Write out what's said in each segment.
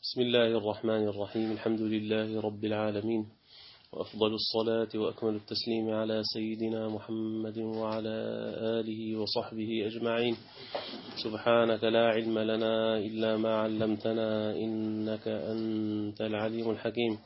بسم الله الرحمن الرحيم. الحمد لله رب العالمين، وأفضل الصلاة وأكمل التسليم على سيدنا محمد وعلى آله وصحبه أجمعين. سبحانك لا علم لنا إلا ما علمتنا إنك أنت العليم الحكيم.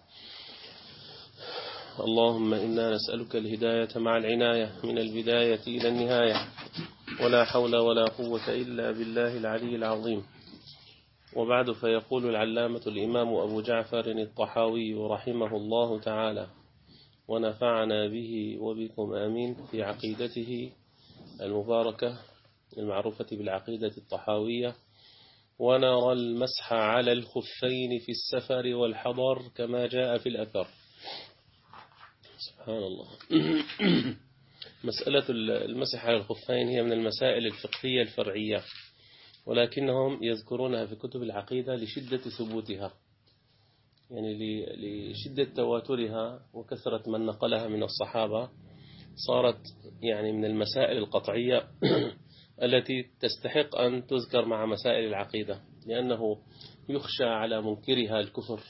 اللهم إنا نسألك الهداية مع العناية من البداية إلى النهاية، ولا حول ولا قوة إلا بالله العلي العظيم. وبعد، فيقول العلامة الإمام أبو جعفر الطحاوي رحمه الله تعالى ونفعنا به وبكم آمين في عقيدته المباركة المعروفة بالعقيدة الطحاوية: ونرى المسح على الخفين في السفر والحضر كما جاء في الأثر. سبحان الله. مسألة المسح على الخفين هي من المسائل الفقهية الفرعية، ولكنهم يذكرونها في كتب العقيدة لشدة ثبوتها، يعني لشدة تواترها وكثرة من نقلها من الصحابة. صارت يعني من المسائل القطعية التي تستحق أن تذكر مع مسائل العقيدة، لأنه يخشى على منكرها الكفر،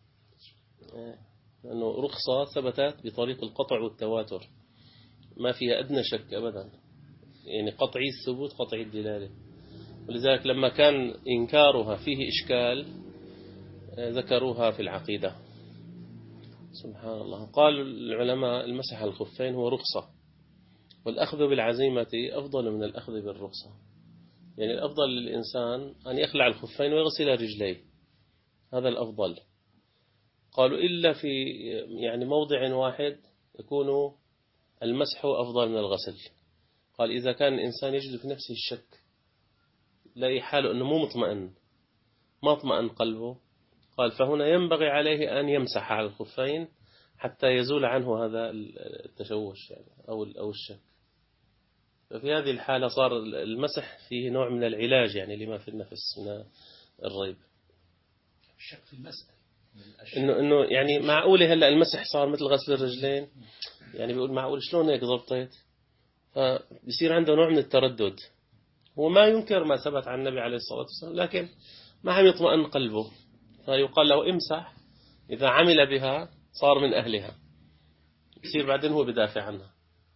لأنه رخصة ثبتت بطريق القطع والتواتر، ما فيها أدنى شك أبدا، يعني قطعي الثبوت قطعي الدلالة. ولذلك لما كان إنكارها فيه إشكال ذكروها في العقيدة. سبحان الله. قال العلماء: المسح على الخفين هو رخصة، والأخذ بالعزيمة أفضل من الأخذ بالرخصة. يعني الأفضل للإنسان أن يخلع الخفين ويغسل رجليه، هذا الأفضل. قالوا إلا في يعني موضع واحد يكون المسح أفضل من الغسل. قال: إذا كان الإنسان يجد في نفسه الشك، لا حاله أنه مو مطمئن، ما اطمئن قلبه، قال فهنا ينبغي عليه أن يمسح على الخفين حتى يزول عنه هذا التشوش يعني أو الشك. ففي هذه الحالة صار المسح فيه نوع من العلاج يعني لما في النفس من الريب. الشك في المسألة إنه يعني معقولة هلأ المسح صار مثل غسل الرجلين، يعني بيقول معقول شلون هيك ضبطت، فبيصير عنده نوع من التردد. هو ما ينكر ما ثبت عن النبي عليه الصلاة والسلام، لكن ما عم يطمئن قلبه، فيقال له امسح. إذا عمل بها صار من أهلها، يصير بعدين هو بدافع عنها.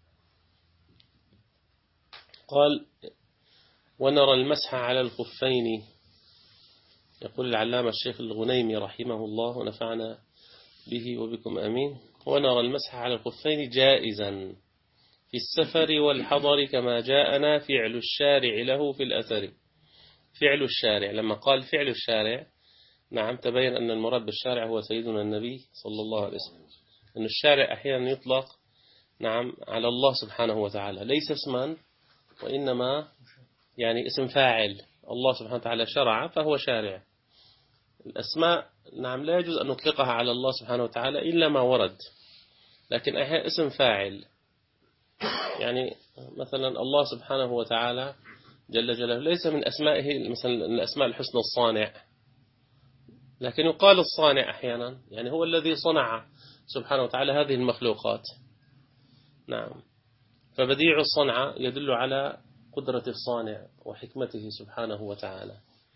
قال: ونرى المسح على الخفين. يقول العلامة الشيخ الغنيمي رحمه الله ونفعنا به وبكم آمين: ونرى المسح على الخفين جائزا في السفر والحضر كما جاءنا فعل الشارع له في الأثر. فعل الشارع، لما قال فعل الشارع، نعم، تبين أن المراد بالشارع هو سيدنا النبي صلى الله عليه وسلم. أن الشارع أحيانا يطلق نعم على الله سبحانه وتعالى، ليس اسما وإنما يعني اسم فاعل. الله سبحانه وتعالى شرع فهو شارع. الأسماء نعم لا يجوز أن نطلقها على الله سبحانه وتعالى إلا ما ورد، لكن أحيانا اسم فاعل. يعني مثلا الله سبحانه وتعالى جل جلاله ليس من أسمائه مثلا الأسماء الحسنى الصانع، لكن يقال الصانع أحيانا، يعني هو الذي صنع سبحانه وتعالى هذه المخلوقات. نعم، فبديع الصنع يدل على قدرة الصانع وحكمته سبحانه وتعالى.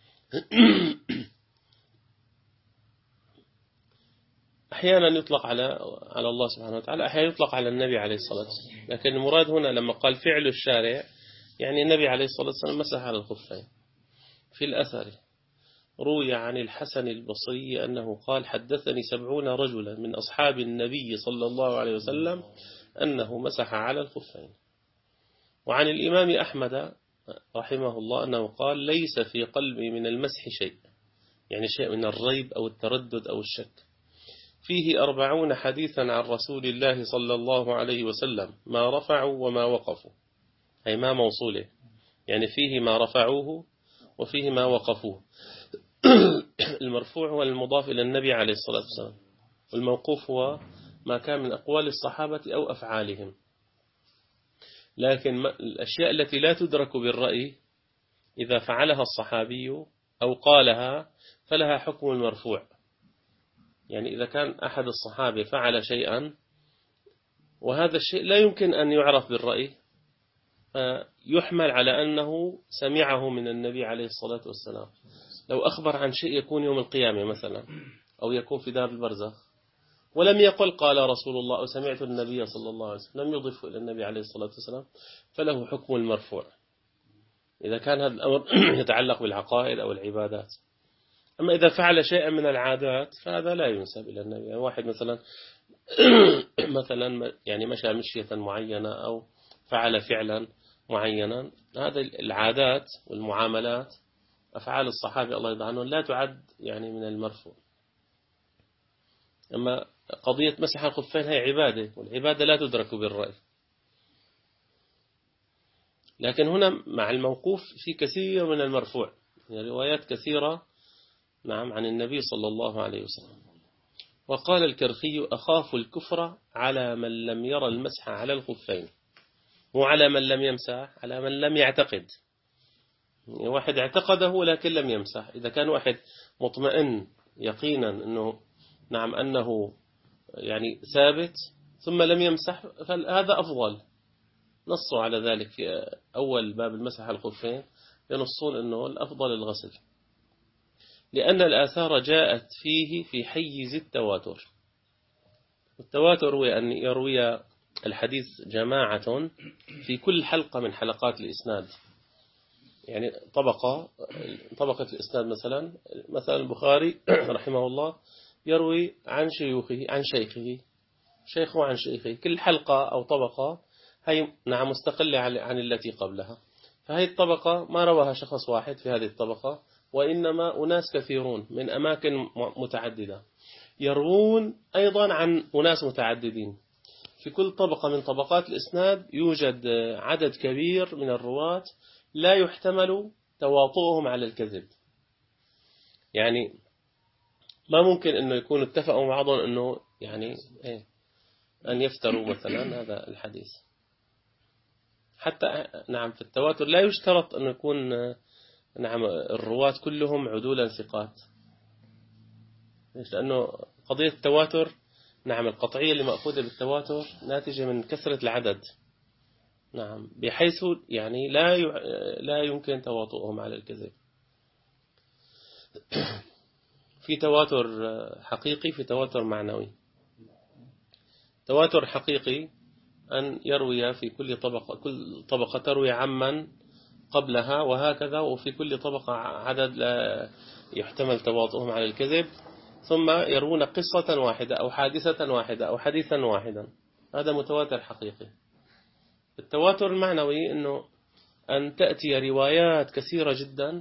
أحيانا يطلق على الله سبحانه وتعالى، أحيانا يطلق على النبي عليه الصلاة والسلام، لكن المراد هنا لما قال فعل الشارع يعني النبي عليه الصلاة والسلام مسح على الخفين. في الأثر روي عن الحسن البصري أنه قال: حدثني 70 رجلا من أصحاب النبي صلى الله عليه وسلم أنه مسح على الخفين. وعن الإمام أحمد رحمه الله أنه قال: ليس في قلبي من المسح شيء، يعني شيء من الريب أو التردد أو الشك. فيه 40 حديثا عن رسول الله صلى الله عليه وسلم ما رفعوا وما وقفوا، أي ما موصوله، يعني فيه ما رفعوه وفيه ما وقفوه. المرفوع هو المضاف إلى النبي عليه الصلاة والسلام، والموقوف هو ما كان من أقوال الصحابة أو أفعالهم. لكن الأشياء التي لا تدرك بالرأي إذا فعلها الصحابي أو قالها فلها حكم المرفوع. يعني إذا كان أحد الصحابة فعل شيئا وهذا الشيء لا يمكن أن يعرف بالرأي، يحمل على أنه سمعه من النبي عليه الصلاة والسلام. لو أخبر عن شيء يكون يوم القيامة مثلا أو يكون في دار البرزخ ولم يقل قال رسول الله أو سمعت النبي صلى الله عليه وسلم، لم يضفه إلى النبي عليه الصلاة والسلام، فله حكم المرفوع إذا كان هذا الأمر يتعلق بالعقائد أو العبادات. أما إذا فعل شيئا من العادات فهذا لا ينسب إلى النبي. يعني واحد مثلا مثلا يعني مشى مشية معينة أو فعل فعلا معينا، هذا العادات والمعاملات أفعال الصحابة الله يرضى عنهم لا تعد يعني من المرفوع. أما قضية مسح الخفين هي عبادة، والعبادة لا تدرك بالرأي. لكن هنا مع الموقوف في كثير من المرفوع، يعني روايات كثيرة نعم عن النبي صلى الله عليه وسلم. وقال الكرخي أخاف الكفر على من لم يرى المسح على الخفين، مو على من لم يمسح، على من لم يعتقد. يعني واحد اعتقده لكن لم يمسح، إذا كان واحد مطمئن يقينا أنه نعم أنه يعني ثابت ثم لم يمسح فهذا أفضل. نصوا على ذلك في أول باب المسح على الخفين، ينصون أنه الأفضل الغسل، لأن الآثار جاءت فيه في حيز التواتر. التواتر هو أن يروي الحديث جماعة في كل حلقة من حلقات الإسناد. يعني طبقة الإسناد مثلا البخاري رحمه الله يروي عن شيوخه عن شيخه، شيخه عن شيخه، كل حلقة أو طبقة هي نعم مستقلة عن التي قبلها. فهي الطبقة ما رواها شخص واحد في هذه الطبقة، وإنما أناس كثيرون من أماكن متعددة يروون أيضا عن أناس متعددين. في كل طبقة من طبقات الإسناد يوجد عدد كبير من الرواة لا يحتمل تواطؤهم على الكذب. يعني ما ممكن أنه يكونوا اتفقوا مع بعضهم أنه يعني أن يفتروا مثلا هذا الحديث. حتى نعم في التواتر لا يشترط أن يكون نعم الرواة كلهم عدولا ثقات، لأنه قضية التواتر نعم القطعية اللي مأخوذة بالتواتر ناتجة من كثرة العدد، نعم بحيث يعني لا يمكن تواطؤهم على الكذب. في تواتر حقيقي، في تواتر معنوي. تواتر حقيقي أن يروي في كل طبقة تروي عمن قبلها وهكذا، وفي كل طبقة عدد لا يحتمل تواطؤهم على الكذب، ثم يروون قصة واحدة أو حادثة واحدة أو حديثا واحدا. هذا متواتر حقيقي. التواتر المعنوي أنه أن تأتي روايات كثيرة جدا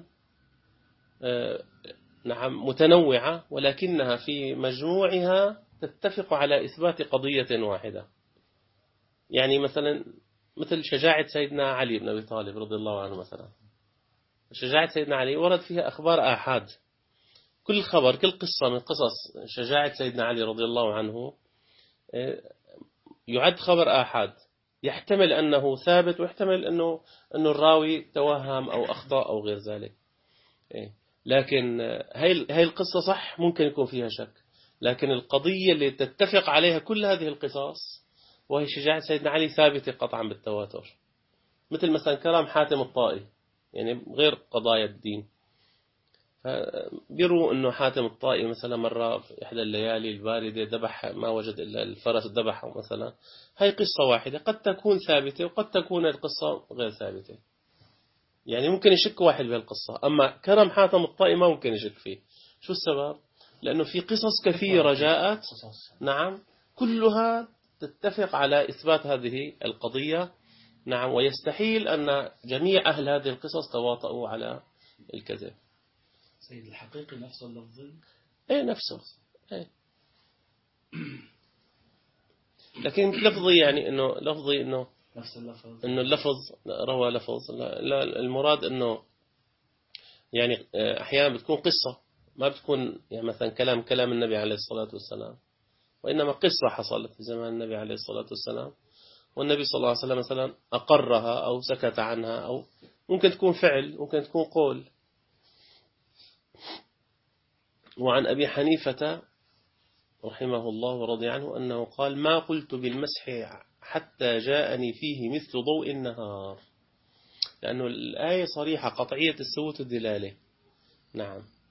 نعم متنوعة، ولكنها في مجموعها تتفق على إثبات قضية واحدة. يعني مثل شجاعة سيدنا علي بن أبي طالب رضي الله عنه مثلا. شجاعة سيدنا علي ورد فيها أخبار آحاد، كل خبر كل قصة من قصص شجاعة سيدنا علي رضي الله عنه يعد خبر آحاد، يحتمل أنه ثابت ويحتمل أنه الراوي توهم أو أخطأ أو غير ذلك. لكن هاي القصة صح ممكن يكون فيها شك، لكن القضية اللي تتفق عليها كل هذه القصص وهي شجاعة سيدنا علي ثابتة قطعا بالتواتر. مثل مثلا كلام حاتم الطائي، يعني غير قضايا الدين، بيروا أنه حاتم الطائي مثلا مرة في إحدى الليالي الباردة ذبح ما وجد إلا الفرس ذبحه مثلا. هاي قصة واحدة قد تكون ثابتة وقد تكون القصة غير ثابتة، يعني ممكن يشك واحد بهالقصة. أما كرم حاتم الطائي ما ممكن يشك فيه. شو السبب؟ لأنه في قصص كثيرة جاءت نعم كلها تتفق على إثبات هذه القضية، نعم، ويستحيل أن جميع أهل هذه القصص تواطؤوا على الكذب. سيد الحقيقي نفس اللفظ؟ نفسه. لكن لفظي يعني إنه نفس اللفظ، إنه اللفظ روى لفظ، لا المراد إنه يعني أحيانا بتكون قصة ما بتكون يعني مثلا كلام النبي عليه الصلاة والسلام، وإنما قصة حصلت في زمان النبي عليه الصلاة والسلام، والنبي صلى الله عليه وسلم مثلا أقرها أو سكت عنها، أو ممكن تكون فعل ممكن تكون قول. وعن أبي حنيفة رحمه الله ورضي عنه أنه قال: ما قلت بالمسح حتى جاءني فيه مثل ضوء النهار، لأنه الآية صريحة قطعية الثبوت الدلالة. نعم،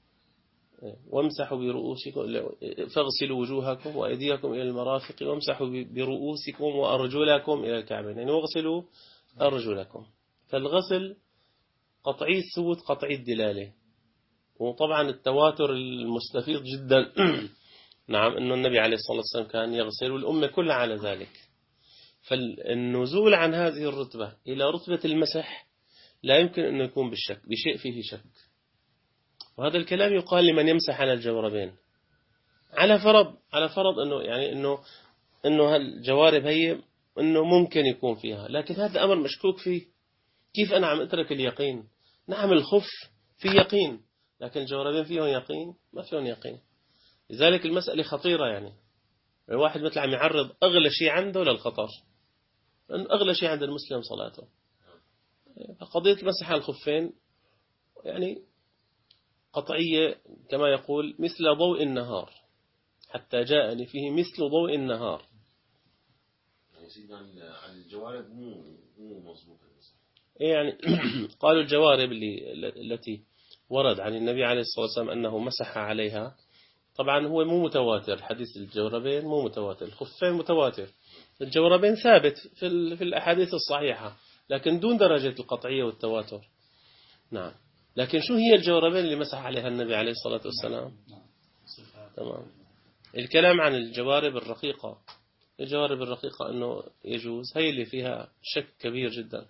وامسحوا برؤوسكم فاغسلوا وجوهكم وأيديكم إلى المرافق وامسحوا برؤوسكم وأرجلكم إلى الكعبين، يعني واغسلوا أرجلكم. فالغسل قطعي الثبوت قطعي الدلالة، وطبعا التواتر المستفيض جدا نعم أنه النبي عليه الصلاة والسلام كان يغسل والأمة كلها على ذلك. فالنزول عن هذه الرتبة إلى رتبة المسح لا يمكن أن يكون بالشك، بشيء فيه شك. وهذا الكلام يقال لمن يمسح على الجوربين، على فرض أنه يعني أنه هالجوارب هي أنه ممكن يكون فيها، لكن هذا أمر مشكوك فيه. كيف أنا عم أترك اليقين؟ نعم الخف فيه يقين، لكن الجوربين فيهم يقين؟ ما فيهم يقين. لذلك المسألة خطيرة، يعني الواحد مثل عم يعرض أغلى شيء عنده للخطر، لأن أغلى شيء عند المسلم صلاته. فقضية المسح على الخفين يعني قطعية كما يقول مثل ضوء النهار، حتى جاءني فيه مثل ضوء النهار. يعني سيدنا عن الجوارب مو مظبوط يعني قالوا الجوارب التي ورد عن النبي عليه الصلاة والسلام أنه مسح عليها، طبعا هو مو متواتر، حديث الجوربين مو متواتر، الخفين متواتر، الجوربين ثابت في الأحاديث الصحيحة لكن دون درجة القطعية والتواتر. نعم، لكن شو هي الجوربين اللي مسح عليها النبي عليه الصلاة والسلام؟ تمام. الكلام عن الجوارب الرقيقة، الجوارب الرقيقة أنه يجوز، هي اللي فيها شك كبير جدا.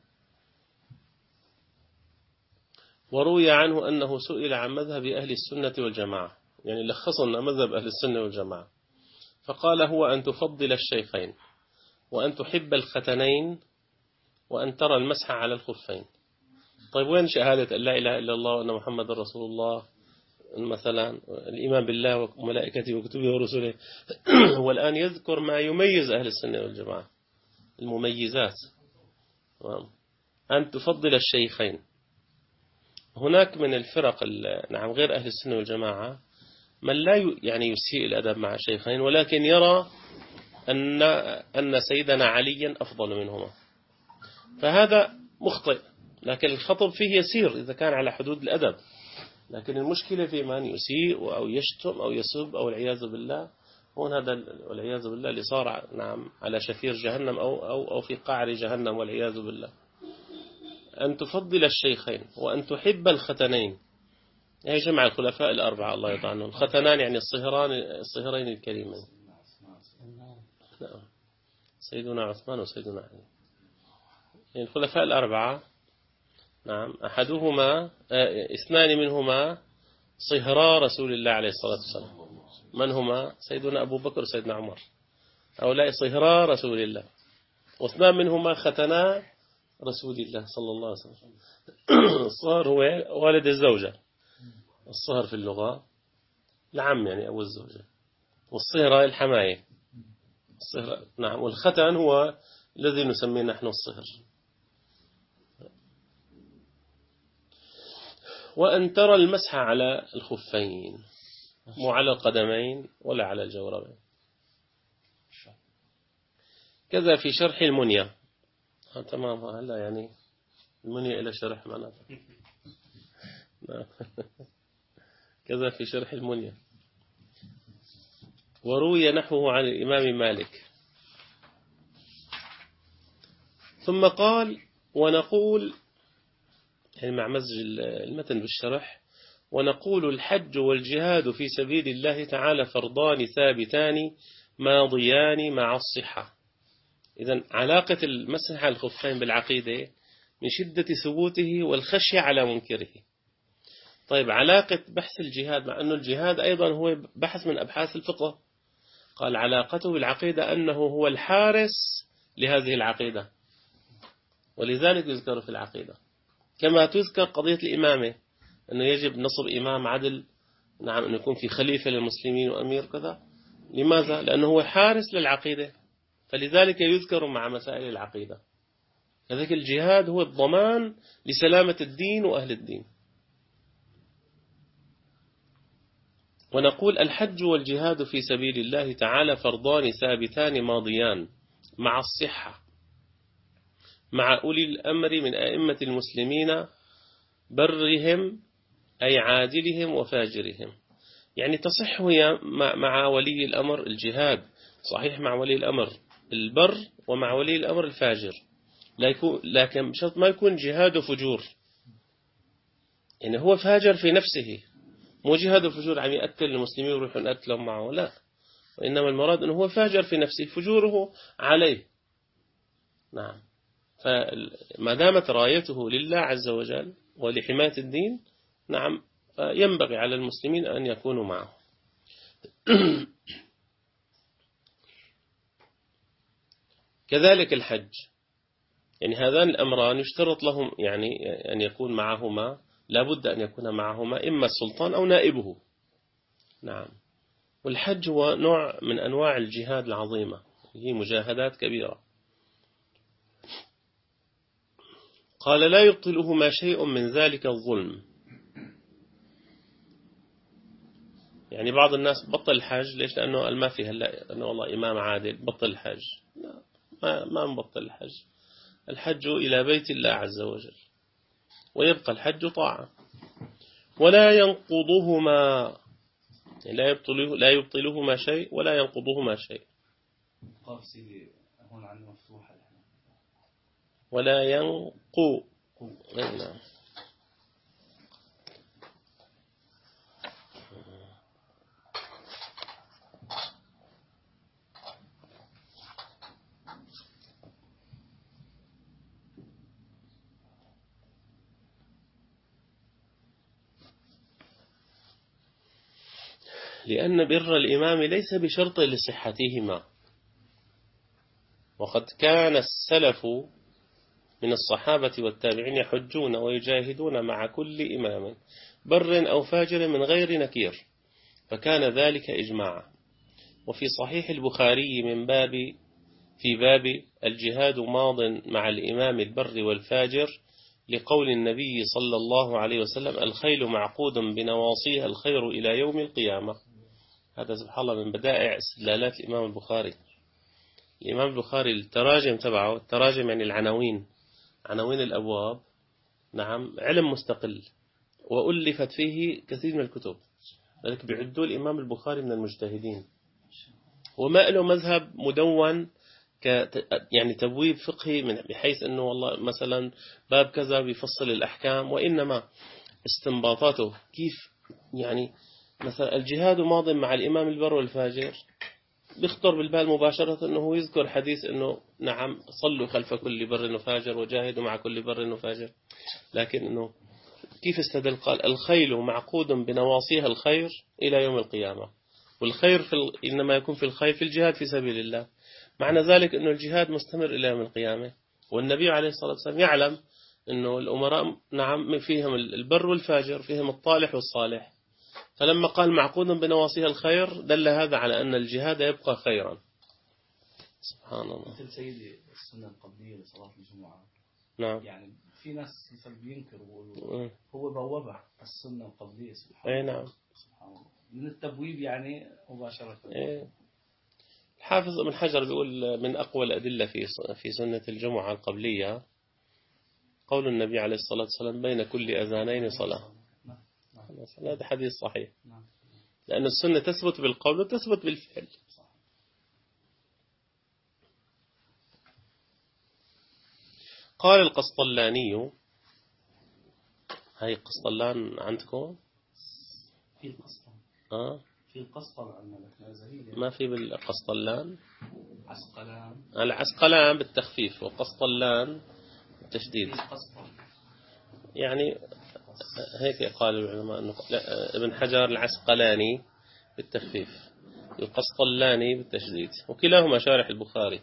وروي عنه أنه سئل عن مذهب أهل السنة والجماعة، يعني لخصنا مذهب أهل السنة والجماعة، فقال هو أن تفضل الشيخين وأن تحب الختنين وأن ترى المسح على الخفين. طيب وين شهادة أن لا إله إلا الله وأن محمد رسول الله مثلا، الإيمان بالله وملائكته وكتبه ورسله؟ والآن يذكر ما يميز أهل السنة والجماعة، المميزات. أن تفضل الشيخين. هناك من الفرق نعم غير أهل السنة والجماعة من لا يعني يسيء الأدب مع الشيخين، ولكن يرى أن سيدنا عليا أفضل منهما، فهذا مخطئ، لكن الخطب فيه يسير إذا كان على حدود الأدب. لكن المشكلة في من يسيء أو يشتم أو يسب أو العياذ بالله، هون هذا والعياذ بالله اللي صار نعم على شفير جهنم أو في قعر جهنم والعياذ بالله. أن تفضل الشيخين وأن تحب الختنين، هي جمع الخلفاء الأربعة الله يرضى عنهم. الختنان يعني الصهرين الكريمين، نعم، سيدنا عثمان وسيدنا علي، يعني الخلفاء الأربعة. نعم، أحدهما اثنان منهما صهرا رسول الله عليه الصلاة والسلام. من هما؟ سيدنا أبو بكر وسيدنا عمر، هؤلاء صهرا رسول الله، واثنان منهما ختنا رسول الله صلى الله عليه وسلم. الصهر هو والد الزوجة، الصهر في اللغة العم يعني أبو الزوجة، والصهرة الحماية، الصهر نعم، والختن هو الذي نسميه نحن الصهر. وأن ترى المسح على الخفين، مو على القدمين ولا على الجوربين. كذا في شرح المنية. تمام، هلا يعني المنية إلى شرح معناته. كذا في شرح المنية. وروي نحوه عن الإمام مالك. ثم قال ونقول، يعني مع مزج المتن بالشرح، ونقول الحج والجهاد في سبيل الله تعالى فرضان ثابتان ماضيان مع الصحة. إذن علاقة المسح على الخفين بالعقيدة من شدة ثبوته والخشية على منكره. طيب علاقة بحث الجهاد، مع أنه الجهاد أيضا هو بحث من أبحاث الفقه، قال علاقته بالعقيدة أنه هو الحارس لهذه العقيدة، ولذلك يذكر في العقيدة. كما تذكر قضية الإمامة، أنه يجب نصب إمام عدل، نعم، أنه يكون في خليفة للمسلمين وأمير كذا. لماذا؟ لأنه هو حارس للعقيدة، فلذلك يذكر مع مسائل العقيدة. كذلك الجهاد هو الضمان لسلامة الدين وأهل الدين. ونقول الحج والجهاد في سبيل الله تعالى فرضان ثابتان ماضيان مع الصحة، مع أولي الأمر من أئمة المسلمين برهم أي عادلهم وفاجرهم. يعني تصح هي مع ولي الأمر الجهاد، صحيح مع ولي الأمر البر ومع ولي الأمر الفاجر، لكن بشرط ما يكون جهاد وفجور، يعني هو فاجر في نفسه، مو جهاد وفجور عم يقتل المسلمين ويروحوا نقتلهم معه، لا، وإنما المراد أنه هو فاجر في نفسه فجوره عليه. نعم. فما دامت رايته لله عز وجل ولحماية الدين، نعم، ينبغي على المسلمين أن يكونوا معه. كذلك الحج، يعني هذان الأمران يشترط لهم يعني أن يكون معهما، لا بد أن يكون معهما إما السلطان أو نائبه. نعم. والحج هو نوع من أنواع الجهاد العظيمة، هي مجاهدات كبيرة. قال لا يبطلهما شيء من ذلك الظلم. يعني بعض الناس بطل الحج، ليش؟ لأنه ما فيها، لأنه والله إمام عادل بطل الحج. لا، ما نبطل الحج. الحج إلى بيت الله عز وجل، ويبقى الحج طاعة. ولا ينقضهما، يعني لا يبطلهما شيء ولا ينقضهما شيء. قاف سيدي هون عندنا مفتوحة ولا ينقو. نعم. لأن بر الإمام ليس بشرط لصحتهما، وقد كان السلف من الصحابة والتابعين يحجون ويجاهدون مع كل إمام بر أو فاجر من غير نكير، فكان ذلك إجماعا. وفي صحيح البخاري في باب الجهاد ماض مع الإمام البر والفاجر، لقول النبي صلى الله عليه وسلم: الخيل معقود بنواصيها الخير إلى يوم القيامة. هذا سبحان الله من بدائع استدلالات الإمام البخاري. الإمام البخاري التراجم تبعه، التراجم يعني العناوين، عناوين الأبواب، نعم، علم مستقل، وألفت فيه كثير من الكتب، لذلك بيعدوا الإمام البخاري من المجتهدين، وما له مذهب مدون يعني تبويب فقهي، من بحيث أنه والله مثلا باب كذا بيفصل الأحكام، وإنما استنباطاته كيف، يعني مثلا الجهاد ماض مع الإمام البر والفاجر، بيخطر بالبال مباشرة أنه يذكر حديث أنه نعم صلوا خلف كل بر وفاجر وجاهدوا مع كل بر وفاجر، لكن أنه كيف استدل؟ قال: الخيل معقود بنواصيها الخير إلى يوم القيامة، والخير إنما يكون في الخير في الجهاد في سبيل الله. معنى ذلك أنه الجهاد مستمر إلى يوم القيامة، والنبي عليه الصلاة والسلام يعلم أنه الأمراء نعم فيهم البر والفاجر، فيهم الطالح والصالح، فلما قال معقود بنواصيها الخير دل هذا على أن الجهاد يبقى خيرا. سبحان الله. مثل سيدي السنة القبلية لصلاة الجمعة، نعم، يعني في ناس بينكروا هو بوابة السنة القبلية، سبحان أي الله. نعم، سبحان الله، من التبويب يعني مباشرة. الحافظ ابن حجر بيقول من أقوى الأدلة في سنة الجمعة القبلية قول النبي عليه الصلاة والسلام: بين كل أذانين صلاة. هذا حديث صحيح، لأن السنة تثبت بالقول وتثبت بالفعل. قال القسطلاني، هاي قسطلان عندكم؟ في القسطل، في القسطل عندنا لكن زهيد ما في بالقسطلان. عسقلان، العسقلان بالتخفيف وقسطلان بالتشديد، يعني هيك قال العلماء أنه ابن حجر العسقلاني بالتخفيف، القسطلاني بالتشديد، وكلاهما شارح البخاري.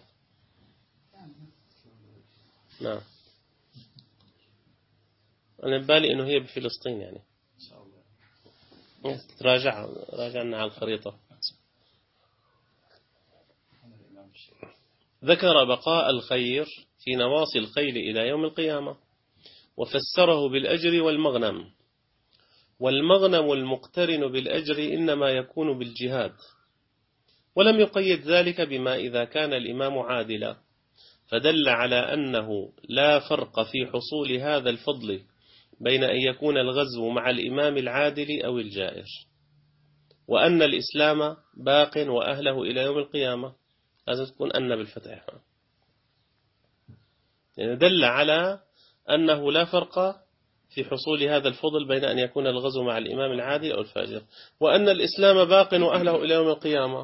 نعم، أنا ببالي أنه هي بفلسطين، يعني إن شاء الله راجعنا على الخريطة. ذكر بقاء الخير في نواصي الخيل إلى يوم القيامة، وفسره بالأجر والمغنم، والمغنم المقترن بالأجر إنما يكون بالجهاد، ولم يقيد ذلك بما إذا كان الإمام عادلا، فدل على أنه لا فرق في حصول هذا الفضل بين أن يكون الغزو مع الإمام العادل أو الجائر. وأن الإسلام باق وأهله إلى يوم القيامة، لازم تكون أن بالفتح، يعني دل على أنه لا فرق في حصول هذا الفضل بين أن يكون الغزو مع الإمام العادل أو الفاجر، وأن الإسلام باق وأهله إلى يوم القيامة،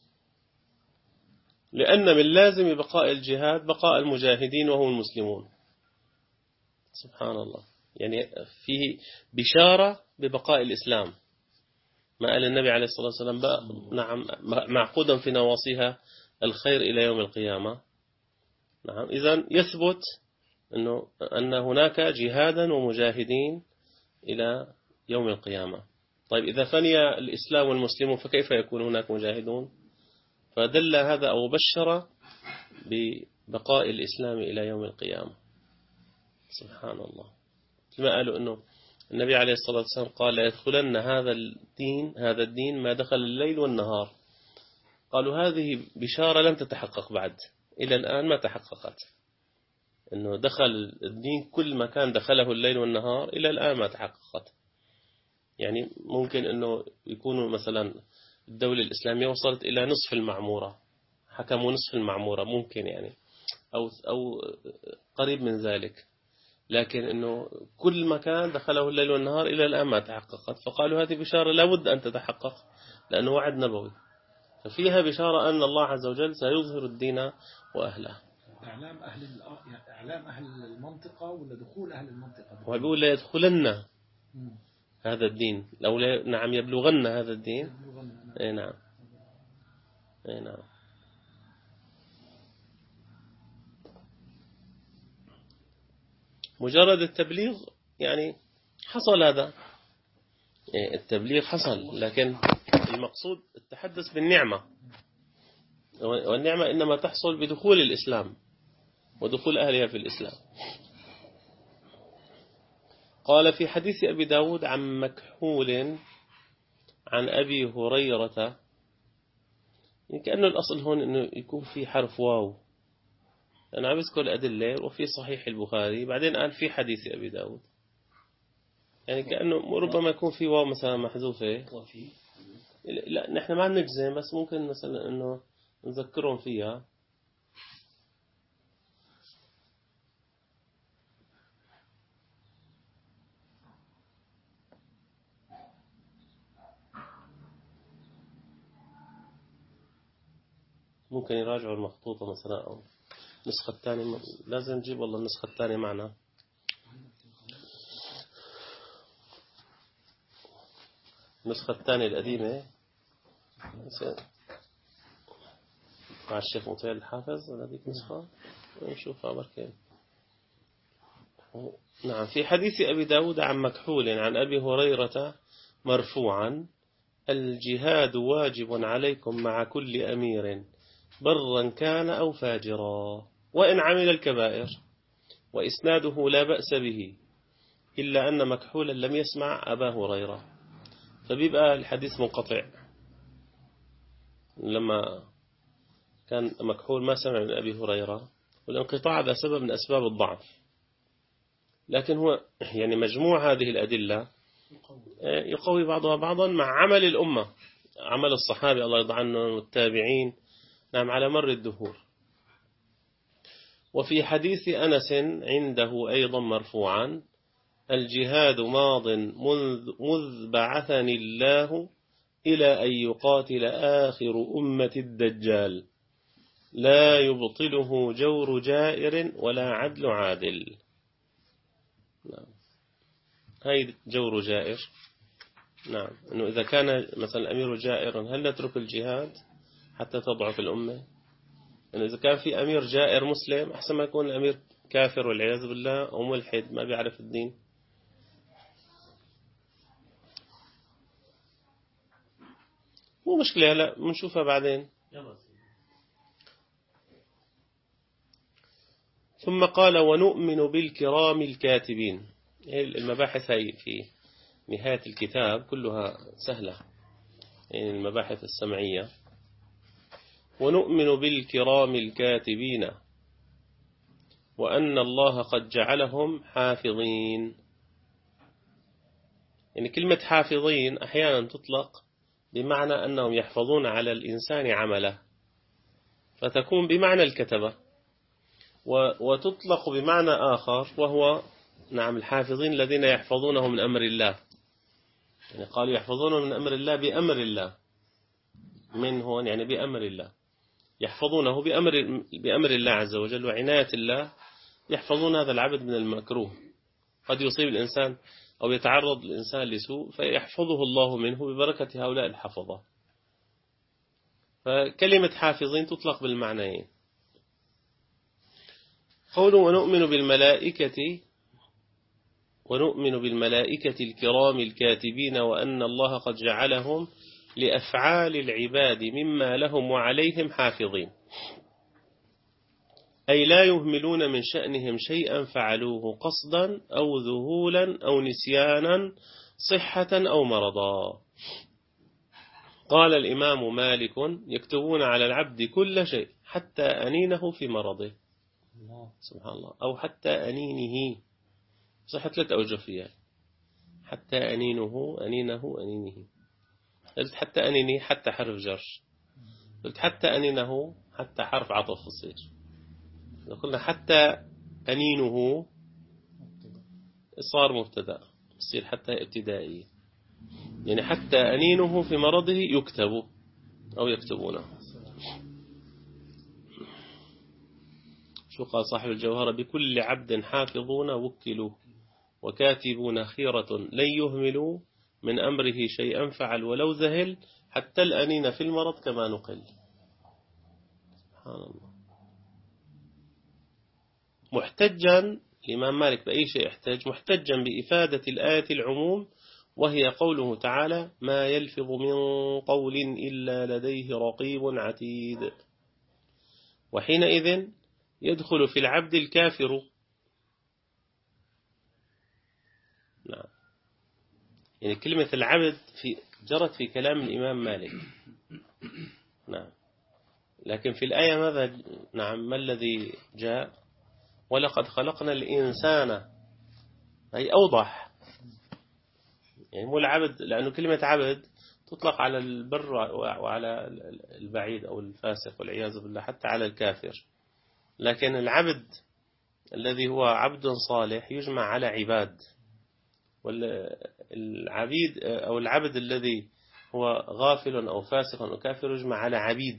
لأن من لازم بقاء الجهاد بقاء المجاهدين وهم المسلمون. سبحان الله، يعني فيه بشارة ببقاء الإسلام، ما قال النبي عليه الصلاة والسلام نعم معقودا في نواصيها الخير إلى يوم القيامة. نعم، إذن يثبت أن هناك جهادا ومجاهدين إلى يوم القيامة. طيب إذا فني الإسلام والمسلمون فكيف يكون هناك مجاهدون؟ فدل هذا أو بشر ببقاء الإسلام إلى يوم القيامة. سبحان الله، كما قالوا أنه النبي عليه الصلاة والسلام قال لا يدخلن هذا الدين ما دخل الليل والنهار. قالوا هذه بشارة لم تتحقق بعد، إلى الآن ما تحققت، أنه دخل الدين كل مكان دخله الليل والنهار، إلى الآن ما تحققت. يعني ممكن أنه يكونوا مثلا الدولة الإسلامية وصلت إلى نصف المعمورة، حكموا نصف المعمورة ممكن يعني، أو قريب من ذلك، لكن أنه كل مكان دخله الليل والنهار إلى الآن ما تحققت. فقالوا هذه بشارة لابد أن تتحقق لأنه وعد نبوي، ففيها بشارة أن الله عز وجل سيظهر الدين وأهله. إعلام أهل المنطقة ولا دخول أهل المنطقة؟ هو بيقول لا يدخلن هذا الدين، لو لا نعم يبلغن هذا الدين. أي نعم، أي نعم. مجرد التبليغ يعني حصل هذا، التبليغ حصل، لكن المقصود التحدث بالنعمة، والنعمة إنما تحصل بدخول الإسلام ودخول أهلها في الإسلام. قال في حديث أبي داود عن مكحول عن أبي هريرة، يعني كأنه الأصل هون أنه يكون في حرف واو، أنا عم أذكر الأدلة وفي صحيح البخاري، بعدين قال في حديث أبي داود، يعني كأنه ربما يكون في واو مثلا محذوفة. لا نحن ما نجزم، بس ممكن مثلا أنه نذكرهم فيها. ممكن يراجعوا المخطوطة مثلا أو النسخة الثانية، لازم نجيب والله النسخة الثانية معنا. النسخة الثانية القديمة مع الشيخ مطيع الحافظ، ولا هذيك نسخة نشوفها بركين. نعم، في حديث أبي داود عن مكحول عن أبي هريرة مرفوعا: الجهاد واجب عليكم مع كل أمير برا كان أو فاجرا وإن عمل الكبائر. وإسناده لا بأس به إلا أن مكحولا لم يسمع أبا هريرة، فبيبقى الحديث منقطع لما كان مكحول ما سمع من أبي هريرة، والانقطاع هذا سبب من أسباب الضعف. لكن هو يعني مجموع هذه الأدلة يقوي بعضها بعضا مع عمل الأمة، عمل الصحابة الله يرضى عنهم والتابعين، نعم، على مر الدهور. وفي حديث أنس عنده أيضا مرفوعا: الجهاد ماض مذ بعثني الله إلى أن يقاتل آخر أمة الدجال، لا يبطله جور جائر ولا عدل عادل. نعم، هاي جور جائر. نعم، إنه إذا كان مثلا الأمير جائرا هل نترك الجهاد حتى تضعف الأمة؟ إنه إذا كان في أمير جائر مسلم أحسن ما يكون الأمير كافر والعياذ بالله أو ملحد ما بيعرف الدين. مو مشكلة، لا بنشوفها بعدين. ثم قال: ونؤمن بالكرام الكاتبين. المباحث هي في نهاية الكتاب كلها سهلة، يعني المباحث السمعية. ونؤمن بالكرام الكاتبين وأن الله قد جعلهم حافظين. يعني كلمة حافظين أحيانا تطلق بمعنى أنهم يحفظون على الإنسان عمله، فتكون بمعنى الكتبة. وتطلق بمعنى آخر وهو نعم الحافظين الذين يحفظونه من أمر الله، يعني قالوا يحفظونه من أمر الله بأمر الله، من هون يعني بأمر الله، يحفظونه بأمر الله عز وجل وعناية الله، يحفظون هذا العبد من المكروه. قد يصيب الإنسان أو يتعرض الإنسان لسوء فيحفظه الله منه ببركة هؤلاء الحفظة. فكلمة حافظين تطلق بالمعنيين. قولوا ونؤمن بالملائكة الكرام الكاتبين وأن الله قد جعلهم لأفعال العباد مما لهم وعليهم حافظين، أي لا يهملون من شأنهم شيئا فعلوه قصدا أو ذهولا أو نسيانا صحة أو مرضا. قال الإمام مالك: يكتبون على العبد كل شيء حتى أنينه في مرضه. سبحان الله. أو حتى أنينه، صحة 3 أوجه فيها، حتى أنينه، قلت حتى أنينه حتى حرف جر، قلت حتى أنينه حتى حرف عطف يصير. إذا قلنا حتى أنينه صار مبتدأ، يصير حتى ابتدائي، يعني حتى أنينه في مرضه يكتب أو يكتبونه. شو قال صاحب الجوهرة؟ بكل عبد حافظون وكلوا وكاتبون خيرة لن يهملوا من أمره شيئا فعل ولو ذهل حتى الأنين في المرض كما نقل. سبحان الله. محتجا الإمام مالك بأي شيء يحتج؟ محتجا بإفادة الآية العموم، وهي قوله تعالى: ما يلفظ من قول إلا لديه رقيب عتيد. وحينئذ يدخل في العبد الكافر. نعم، يعني كلمة العبد جرت في كلام الإمام مالك. نعم، لكن في الآية ماذا؟ نعم، ما الذي جاء؟ ولقد خلقنا الإنسان، أي أوضح، يعني مو العبد، لأنه كلمة عبد تطلق على البر وعلى البعيد أو الفاسق والعياذ بالله، حتى على الكافر. لكن العبد الذي هو عبد صالح يجمع على عباد، والعبيد أو العبد الذي هو غافل أو فاسق أو كافر يجمع على عبيد.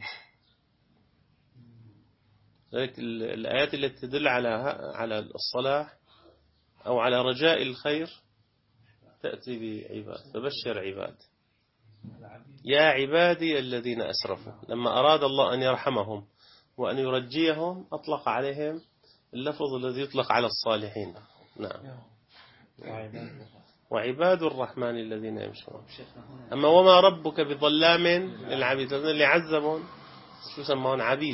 ذلك الآيات التي تدل على الصلاح أو على رجاء الخير تأتي بعباد. فبشر عباد يا عبادي الذين أسرفوا. لما أراد الله أن يرحمهم وأن يرجيهم أطلق عليهم اللفظ الذي يطلق على الصالحين. نعم، وعباد الرحمن الذين يمشون. أما وما ربك بظلام للعبيد، اللي عذبون شو سمون؟ عبيد.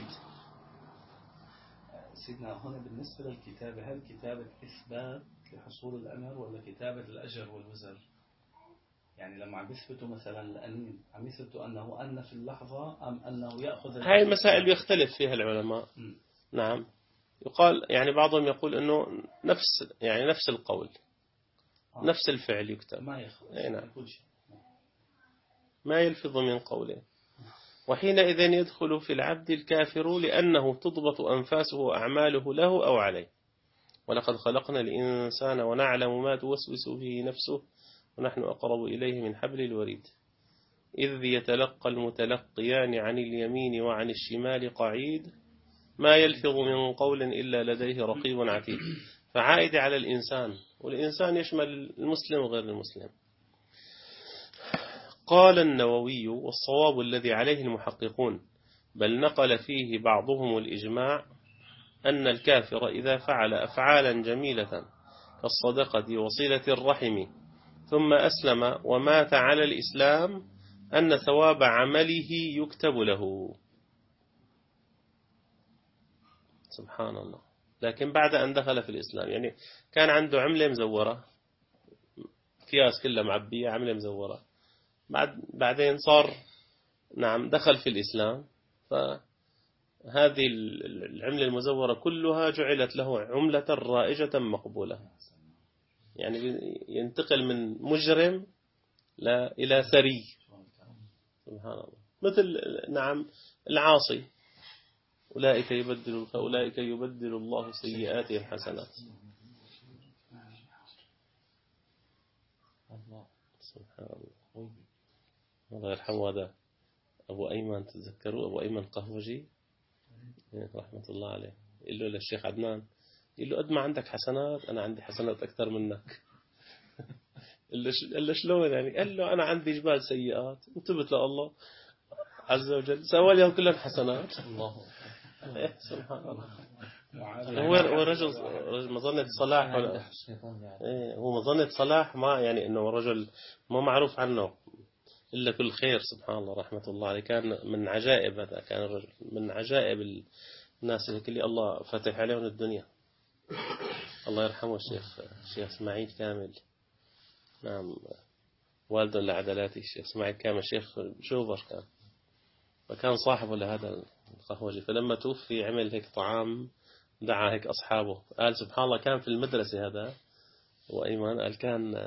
سيدنا هنا بالنسبة للكتابة، هل كتابة إثبات لحصول الأمر ولا كتابة الأجر والوزر؟ يعني لما عم يثبتوا مثلا الأنين، عم يثبتوا أنه أن في اللحظة أم أنه يأخذ؟ هاي المسائل بيختلف فيها العلماء. نعم، يقال يعني بعضهم يقول أنه نفس القول، نفس الفعل يكتب، ما يأخذ. نعم، ما يلفظ من قوله. وحينئذ يدخل في العبد الكافر لأنه تضبط أنفاسه وأعماله له أو عليه. ولقد خلقنا الإنسان ونعلم ما توسوس به نفسه ونحن أقرب إليه من حبل الوريد إذ يتلقى المتلقيان عن اليمين وعن الشمال قعيد ما يلفظ من قول إلا لديه رقيب عتيد. فعائد على الإنسان، والإنسان يشمل المسلم وغير المسلم. قال النووي: والصواب الذي عليه المحققون بل نقل فيه بعضهم الإجماع أن الكافر إذا فعل أفعالا جميلة كالصدقة وصلة الرحم ثم أسلم ومات على الإسلام أن ثواب عمله يكتب له. سبحان الله. لكن بعد أن دخل في الإسلام، يعني كان عنده عملة مزورة، أكياس كلها معبية عملة مزورة، بعدين صار نعم دخل في الإسلام، فهذه العملة المزورة كلها جعلت له عملة رائجة مقبولة، يعني ينتقل من مجرم إلى ثري. سبحان الله. مثل نعم العاصي أولئك يبدل الله سيئاتهم حسنات. سبحان الله. الله يرحمه هذا أبو أيمن، تتذكروا أبو أيمن قهوجي رحمة الله عليه، يقول له للشيخ عدنان، يقول له قد ما عندك حسنات أنا عندي حسنات أكثر منك. قال له شلون يعني؟ قال له أنا عندي جبال سيئات وتبت لله عز وجل سوى لي كلهم حسنات. الله سبحان الله. هو رجل مظنة صلاح ولا هو مظنة صلاح، ما يعني إنه رجل ما معروف عنه إلا كل خير. سبحان الله رحمة الله عليه. كان من عجائب، هذا كان الرجل من عجائب الناس اللي الله فتح عليهم الدنيا. الله يرحمه الشيخ إسماعيل كامل، نعم والد لعدلاتي الشيخ إسماعيل كامل، الشيخ شوبر كان، فكان صاحبه لهذا القهوجي. فلما توفي عمل هيك طعام، دعا هيك أصحابه. قال سبحان الله كان في المدرسة هذا وأيمن، قال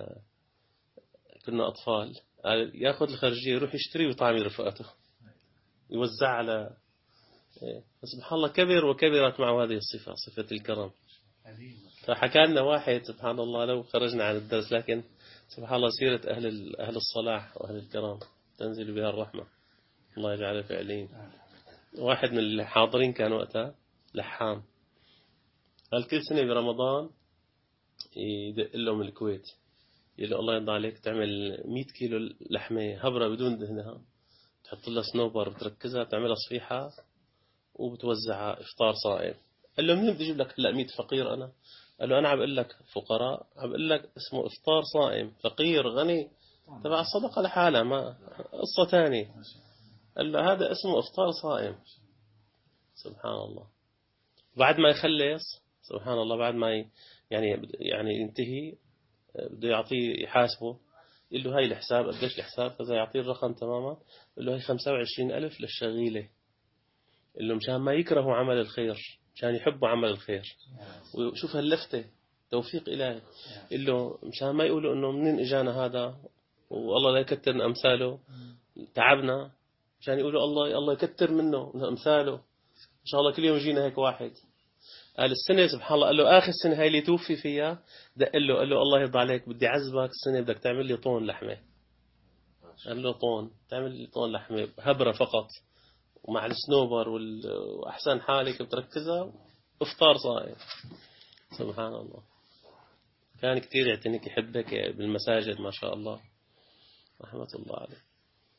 كنا أطفال، قال يأخذ الخرجية يروح يشتري ويطعم رفقته يوزع على سبحان الله. كبر وكبرت معه هذه الصفة، صفة الكرم. فحكى لنا واحد سبحان الله، لو خرجنا عن الدرس، لكن سبحان الله سيرة أهل الصلاح وأهل الكرام تنزل بها الرحمة، الله يجعل فعلين. واحد من الحاضرين كان وقتها لحام، قال كل سنة برمضان يدق لهم الكويت، يقول له الله يرضى عليك تعمل 100 كيلو لحمة هبرة بدون دهنها، تحط لها سنوبر بتركزها، تعملها صفيحة وبتوزعها إفطار صائم. قال له منين بدي أجيب لك هلا 100 فقير أنا؟ قال له أنا عم بقول لك فقراء، عم بقول لك اسمه إفطار صائم، فقير غني تبع الصدقة لحالها، ما قصة تانية. قال له هذا اسمه إفطار صائم. سبحان الله. بعد ما يخلص سبحان الله، بعد ما يعني ينتهي، بده يعطيه يحاسبه، يقول له هاي الحساب قديش الحساب كذا، يعطيه الرقم تماما، يقول له هي 25,000 للشغيلة، يقول له مشان ما يكرهوا عمل الخير، مشان يحبوا عمل الخير. وشوف هاللفتة، توفيق إلهي. يقول له مشان ما يقولوا إنه منين إجانا هذا والله لا يكترنا أمثاله، تعبنا، مشان يقولوا الله يكتر منه أمثاله، إن شاء الله كل يوم يجينا هيك واحد. قال السنة سبحان الله، قال له آخر سنة هاي اللي توفي فيها، قال له الله يرضى عليك بدي عزبك السنة، بدك تعمل لي طون لحمة. قال له طون، تعمل لي طون لحمة هبرة فقط، ومع السنوبر وأحسن حالك بتركزها، إفطار صائم. سبحان الله. كان كتير يعتنيك، يحبك بالمساجد ما شاء الله رحمة الله عليه.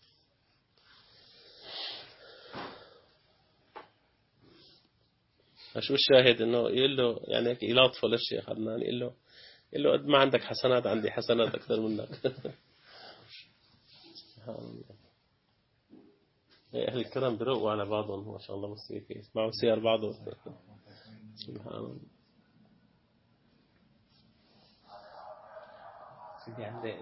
شو الشاهد؟ إنه يقول له يعني هيك يلاطفه للشيخ عدنان، يقول له قد ما عندك حسنات عندي حسنات أكثر منك. سبحان الله. أهل الكرم بيروقوا على بعضهم ما شاء الله، بس هيك يسمعوا سير بعضهم. سبحان الله. سيدي عندي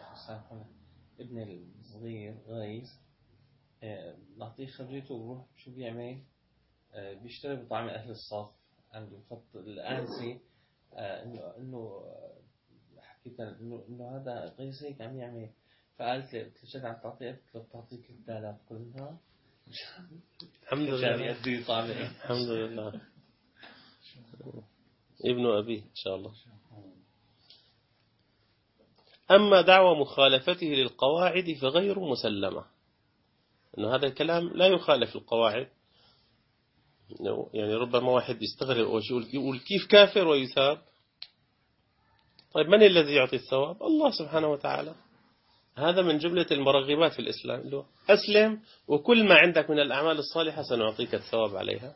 ابن الصغير غيث، نعطيه خبرته وروح شو بيعمل، بيشتري بطعم أهل الصف عنده خط الآنسي، إنه حكيت إنه هذا غيث هيك عم يعمل، فقالت لي شجع تعطيه، قلت له بتعطيك 3,000 كلها. الحمد لله. الحمد لله. ابن أبيه إن شاء الله. أما دعوى مخالفته للقواعد فغير مسلمة، إنه هذا الكلام لا يخالف القواعد. يعني ربما واحد يستغرب أو يقول كيف كافر ويثاب؟ طيب من الذي يعطي الثواب؟ الله سبحانه وتعالى. هذا من جملة المرغبات في الإسلام، له أسلم وكل ما عندك من الأعمال الصالحة سنعطيك الثواب عليها.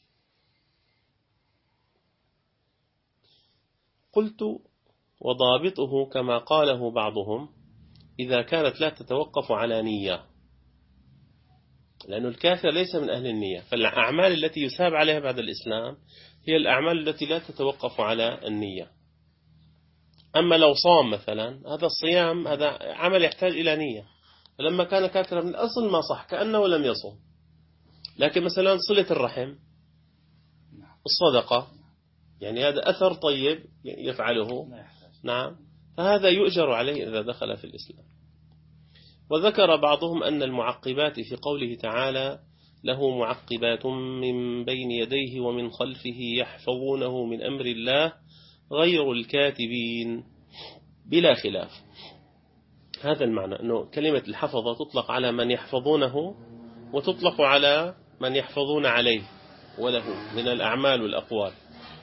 قلت وضابطه كما قاله بعضهم إذا كانت لا تتوقف على نية، لأن الكافر ليس من أهل النية، فالأعمال التي يثاب عليها بعد الإسلام هي الأعمال التي لا تتوقف على النية. أما لو صام مثلا، هذا الصيام هذا عمل يحتاج إلى نية، فلما كان كافرا من الأصل ما صح، كأنه لم يصم. لكن مثلا صلة الرحم، الصدقة، يعني هذا أثر طيب يفعله، نعم، فهذا يؤجر عليه إذا دخل في الإسلام. وذكر بعضهم أن المعقبات في قوله تعالى له معقبات من بين يديه ومن خلفه يحفظونه من أمر الله غير الكاتبين بلا خلاف. هذا المعنى، أنه كلمة الحفظة تطلق على من يحفظونه وتطلق على من يحفظون عليه وله من الأعمال والأقوال.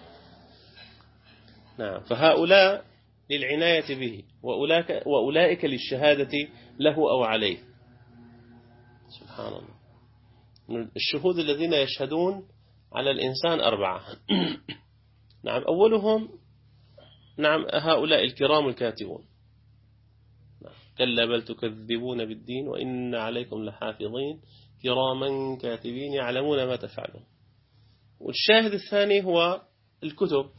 نعم، فهؤلاء للعناية به وأولئك للشهادة له أو عليه. سبحان الله. الشهود الذين يشهدون على الإنسان 4. نعم، أولهم نعم هؤلاء الكرام الكاتبون. كلا بل تكذبون بالدين وإن عليكم لحافظين كراما كاتبين يعلمون ما تفعلون. والشاهد الثاني هو الكتب.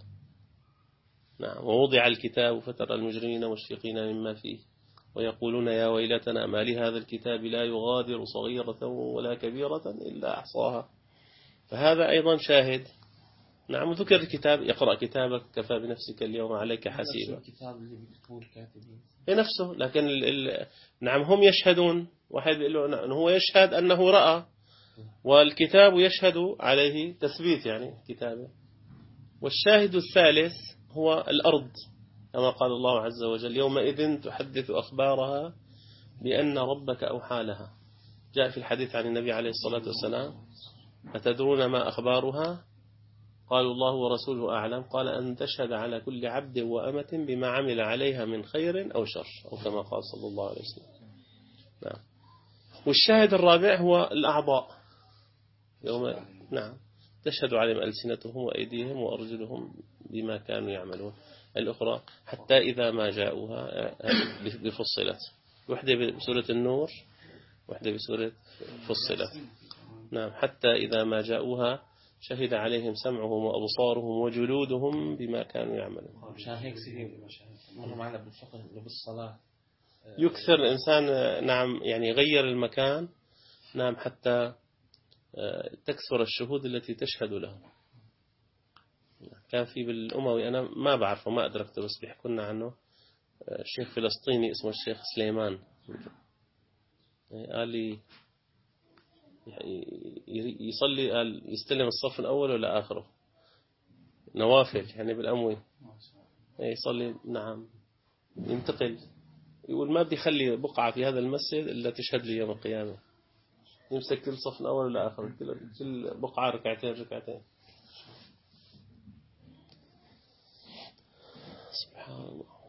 نعم، ووضع الكتاب فترى المجرمين مشفقين مما فيه ويقولون يا ويلتنا ما لهذا الكتاب لا يغادر صغيرة ولا كبيرة إلا أحصاها. فهذا أيضا شاهد. نعم، ذكر الكتاب يقرأ كتابك كفى بنفسك اليوم عليك حسيبا. الكتاب اللي بيكتبوه الكاتبين نفسه، لكن نعم هم يشهدون. واحد يقول له أنه هو يشهد أنه رأى، والكتاب يشهد عليه تثبيت يعني كتابه. والشاهد الثالث هو الأرض، كما قال الله عز وجل يومئذ تحدث أخبارها بأن ربك أوحى لها. جاء في الحديث عن النبي عليه الصلاة والسلام أتدرون ما أخبارها؟ قالوا الله ورسوله أعلم. قال أن تشهد على كل عبد وأمة بما عمل عليها من خير أو شر، أو كما قال صلى الله عليه وسلم. نعم. والشاهد الرابع هو الأعضاء يوم نعم تشهد عليهم ألسنتهم وأيديهم وأرجلهم بما كانوا يعملون. الأخرى حتى إذا ما جاءوها بفصلت، وحدة بسورة النور وحدة بسورة فصلت. نعم، حتى إذا ما جاءوها شهد عليهم سمعهم وأبصارهم وجلودهم بما كانوا يعملون. مشان هيك سيدي مرة معنا بالفقه إنه بالصلاة يكثر الإنسان نعم يعني يغير المكان نعم حتى تكثر الشهود التي تشهد له. كان في بالأموي أنا ما بعرفه ما أدركته بس بيحكونا عنه شيخ فلسطيني اسمه الشيخ سليمان. قال لي يصلي قال يستلم الصف الأول ولا آخره نوافل يعني بالأموي يصلي. نعم، ينتقل يقول ما بدي خلي بقعة في هذا المسجد إلا تشهد لي يوم القيامة. يمسك كل صف الأول ولا آخر كل بقعة ركعتين. سبحان الله.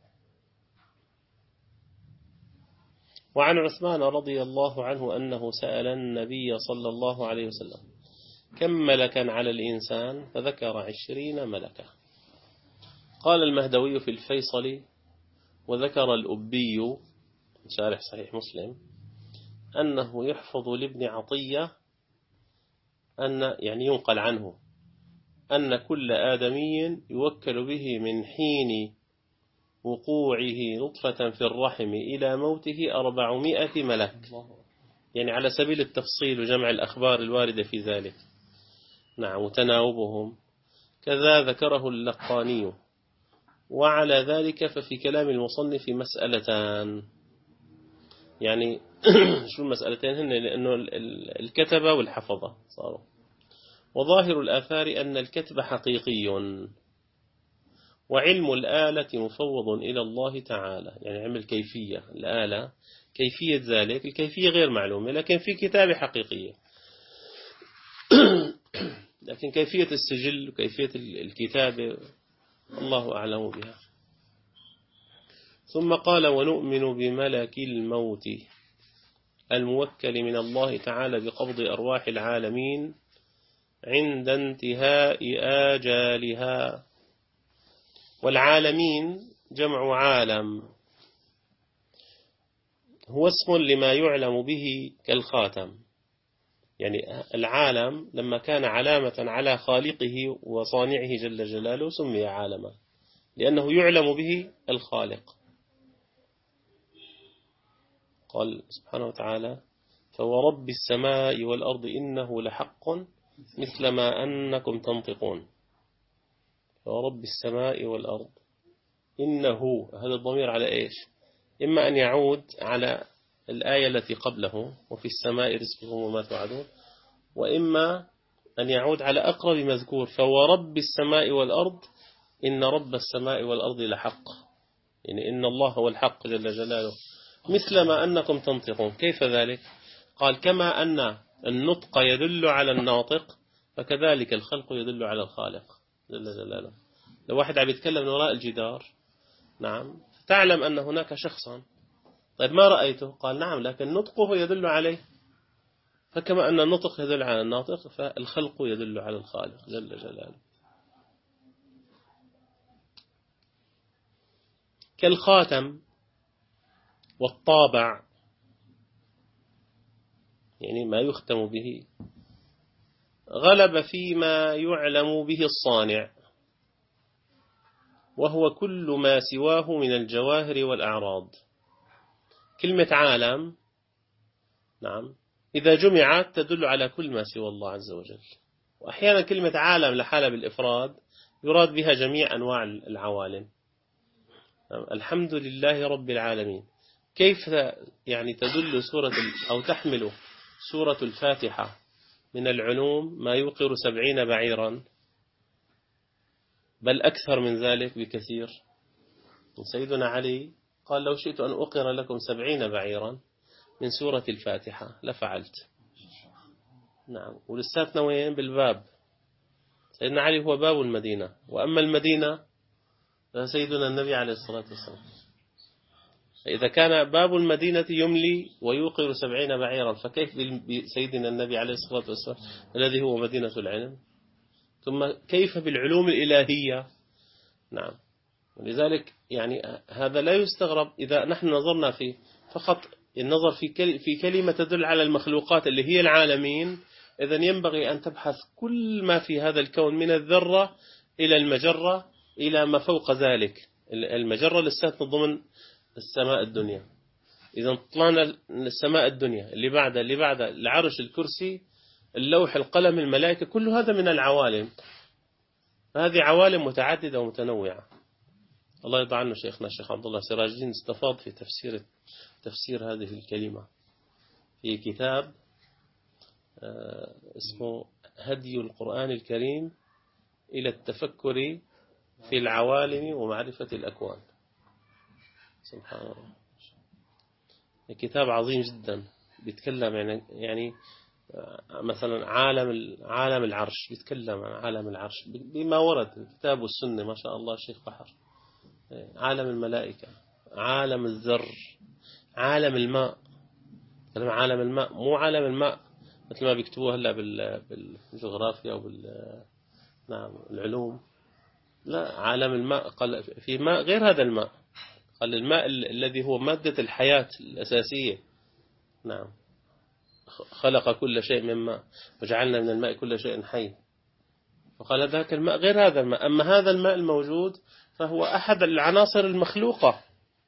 وعن عثمان رضي الله عنه أنه سأل النبي صلى الله عليه وسلم كم ملكا على الإنسان فذكر 20 ملكا. قال المهدوي في الفيصل وذكر الأبي شارح صحيح مسلم أنه يحفظ لابن عطية أن يعني ينقل عنه أن كل آدمي يوكل به من حين وقوعه نطفة في الرحم إلى موته 400 ملك، يعني على سبيل التفصيل وجمع الأخبار الواردة في ذلك. نعم، وتناوبهم كذا ذكره اللقاني. وعلى ذلك ففي كلام المصنف مسألتان. يعني شو المسألتين هن؟ لأنه الكتبة والحفظة صاروا. وظاهر الآثار أن الكتب حقيقي وعلم الآلة مفوض إلى الله تعالى، يعني علم الكيفية الآلة كيفية ذلك الكيفية غير معلومة لكن في كتابة حقيقية. لكن كيفية السجل وكيفية الكتابة الله أعلم بها. ثم قال ونؤمن بملك الموت الموكل من الله تعالى بقبض أرواح العالمين عند انتهاء آجالها. والعالمين جمع عالم هو اسم لما يعلم به كالخاتم، يعني العالم لما كان علامة على خالقه وصانعه جل جلاله سمي عالما لأنه يعلم به الخالق. قال سبحانه وتعالى فورب السماء والأرض إنه لحق مثل ما أنكم تنطقون. فورب السماء والأرض إنه، هذا الضمير على إيش؟ إما أن يعود على الآية التي قبله وفي السماء رزقكم وما توعدون، وإما أن يعود على أقرب مذكور فورب السماء والأرض إن رب السماء والأرض لحق، يعني إن الله هو الحق جل جلاله مثل ما أنكم تنطقون. كيف ذلك؟ قال كما أن النطق يدل على الناطق فكذلك الخلق يدل على الخالق جل جلاله. لو واحد عم يتكلم من وراء الجدار، نعم، تعلم أن هناك شخصا، طيب ما رأيته؟ قال نعم، لكن نطقه يدل عليه، فكما أن النطق يدل على الناطق فالخلق يدل على الخالق جل جلاله. كالخاتم والطابع، يعني ما يختم به، غلب فيما يعلم به الصانع، وهو كل ما سواه من الجواهر والأعراض. كلمة عالم، نعم، إذا جمعت تدل على كل ما سوى الله عز وجل. وأحيانا كلمة عالم لحالة بالإفراد يراد بها جميع أنواع العوالم. الحمد لله رب العالمين. كيف يعني تدل سورة أو تحمل سورة الفاتحة من العلوم ما يوقر 70 بعيرا، بل أكثر من ذلك بكثير. سيدنا علي قال لو شئت أن أقر لكم 70 بعيرا من سورة الفاتحة لفعلت. نعم، ولساتنا وين؟ بالباب. سيدنا علي هو باب المدينة، وأما المدينة فسيدنا النبي عليه الصلاة والسلام. فإذا كان باب المدينة يملي ويوقر 70 بعيرا، فكيف بسيدنا النبي عليه الصلاة والسلام الذي هو مدينة العلم؟ ثم كيف بالعلوم الإلهية؟ نعم، ولذلك يعني هذا لا يستغرب إذا نحن نظرنا في فقط النظر في كلمة تدل على المخلوقات اللي هي العالمين. إذن ينبغي أن تبحث كل ما في هذا الكون من الذرة إلى المجرة إلى ما فوق ذلك. المجرة لسات ضمن السماء الدنيا. إذا طلعنا السماء الدنيا اللي بعدها العرش، الكرسي، اللوح، القلم، الملائكة، كل هذا من العوالم. هذه عوالم متعددة ومتنوعة. الله يرضى عنه شيخنا الشيخ عبد الله سراج الدين استفاض في تفسير هذه الكلمة في كتاب اسمه هدي القرآن الكريم إلى التفكر في العوالم ومعرفة الأكوان. سبحان الله، كتاب عظيم جدا. بيتكلم يعني مثلا عالم العرش، بيتكلم عن عالم العرش بما ورد الكتاب والسنة، ما شاء الله شيخ بحر. عالم الملائكة، عالم الذر، عالم الماء. عالم الماء مو عالم الماء مثل ما بيكتبوه هلا بالجغرافيا أو نعم العلوم. لا، عالم الماء قال في ماء غير هذا الماء، قال الماء الذي هو مادة الحياة الأساسية. نعم، خلق كل شيء من ماء وجعلنا من الماء كل شيء حي. فقال ذاك الماء غير هذا الماء، أما هذا الماء الموجود فهو أحد العناصر المخلوقة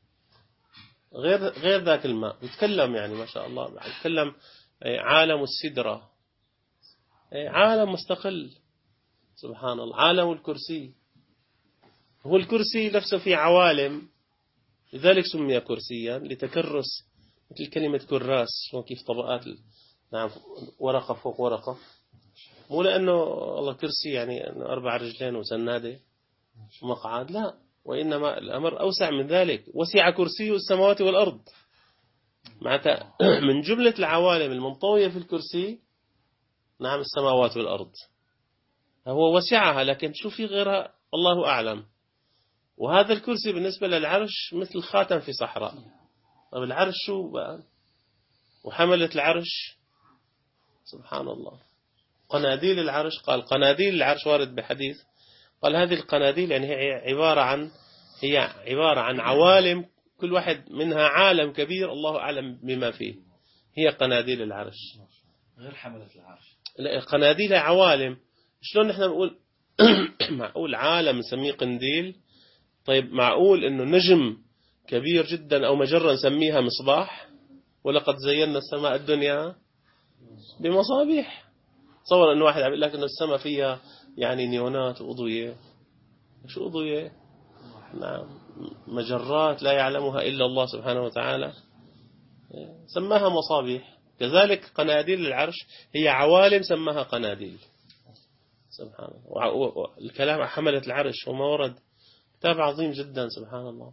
غير ذاك الماء. يتكلم يعني ما شاء الله، يتكلم عالم السدرة، عالم مستقل. سبحان الله، عالم الكرسي، هو الكرسي نفسه في عوالم، لذلك سمي كرسيا لتكرس، مثل كلمة كراس، كيف طبقات، نعم، ورقة فوق ورقة، مو لأنه الله كرسي يعني 4 رجلين وسنادة ومقعد، لا، وإنما الأمر أوسع من ذلك. وسع كرسيه السماوات والأرض، معناتها من جملة العوالم المنطوية في الكرسي، نعم، السماوات والأرض، هو وسعها، لكن شو في غيرها الله أعلم. وهذا الكرسي بالنسبة للعرش مثل خاتم في صحراء. طب العرش شو بقى؟ وحملة العرش، سبحان الله، قناديل العرش. قال قناديل العرش وارد بحديث، قال هذه القناديل يعني هي عبارة عن عوالم، كل واحد منها عالم كبير الله أعلم بما فيه. هي قناديل العرش غير حملة العرش. لا، قناديل عوالم. شلون نحن نقول معقول عالم نسميه قنديل؟ طيب معقول إنه نجم كبير جدا أو مجرة نسميها مصباح؟ ولقد زينا السماء الدنيا بمصابيح. تصور إنه واحد عم يقول لك إنه السماء فيها يعني نيونات وأضوية. شو أضوية؟ نعم، مجرات لا يعلمها إلا الله سبحانه وتعالى. سماها مصابيح. كذلك قناديل العرش هي عوالم سماها قناديل. سبحان الله. الكلام عن حملة العرش وما ورد كتاب عظيم جدا. سبحان الله.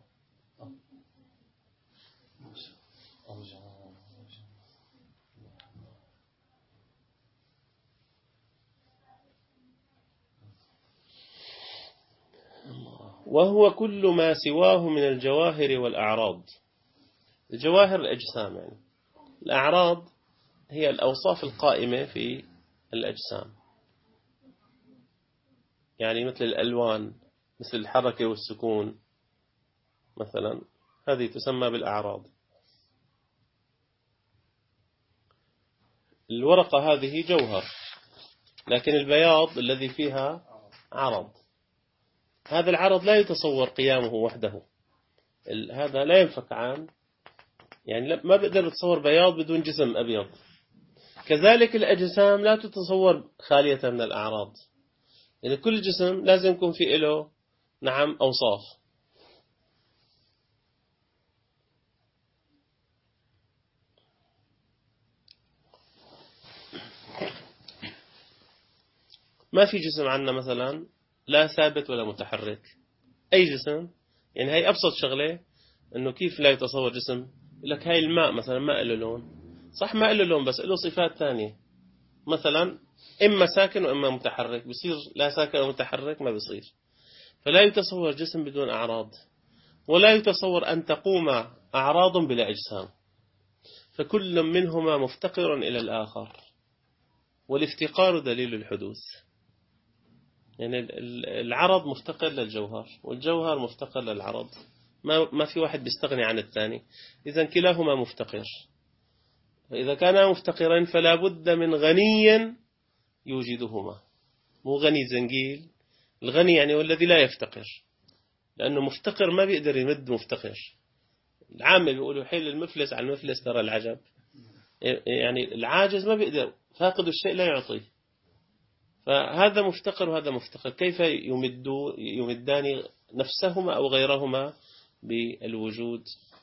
وهو كل ما سواه من الجواهر والأعراض. الجواهر الأجسام، يعني الأعراض هي الأوصاف القائمة في الأجسام، يعني مثل الألوان، مثل الحركة والسكون مثلا، هذه تسمى بالأعراض. الورقة هذه جوهر، لكن البياض الذي فيها عرض. هذا العرض لا يتصور قيامه وحده، هذا لا ينفك عن، يعني ما بقدر تصور بياض بدون جسم أبيض. كذلك الأجسام لا تتصور خالية من الأعراض، يعني كل جسم لازم يكون فيه له نعم أوصاف. ما في جسم عندنا مثلا لا ثابت ولا متحرك، أي جسم، يعني هاي أبسط شغلة، إنه كيف لا يتصور جسم. يقول لك هاي الماء مثلا ما له لون، صح ما له لون بس له صفات ثانية، مثلا إما ساكن وإما متحرك، بصير لا ساكن ولا متحرك ما بصير. فلا يتصور جسم بدون أعراض، ولا يتصور أن تقوم أعراض بلا أجسام، فكل منهما مفتقر إلى الآخر، والافتقار دليل الحدوث. يعني العرض مفتقر للجوهر، والجوهر مفتقر للعرض، ما في واحد بيستغني عن الثاني، إذا كلاهما مفتقر. فإذا كانا مفتقرين فلا بد من غني يوجدهما، مو غني زنجيل. الغني يعني والذي لا يفتقر، لأنه مفتقر ما بيقدر يمد مفتقر. العامة بيقولوا حيل المفلس على المفلس ترى العجب، يعني العاجز ما بيقدر، فاقد الشيء لا يعطيه. فهذا مفتقر وهذا مفتقر، كيف يمدان نفسهما أو غيرهما بالوجود؟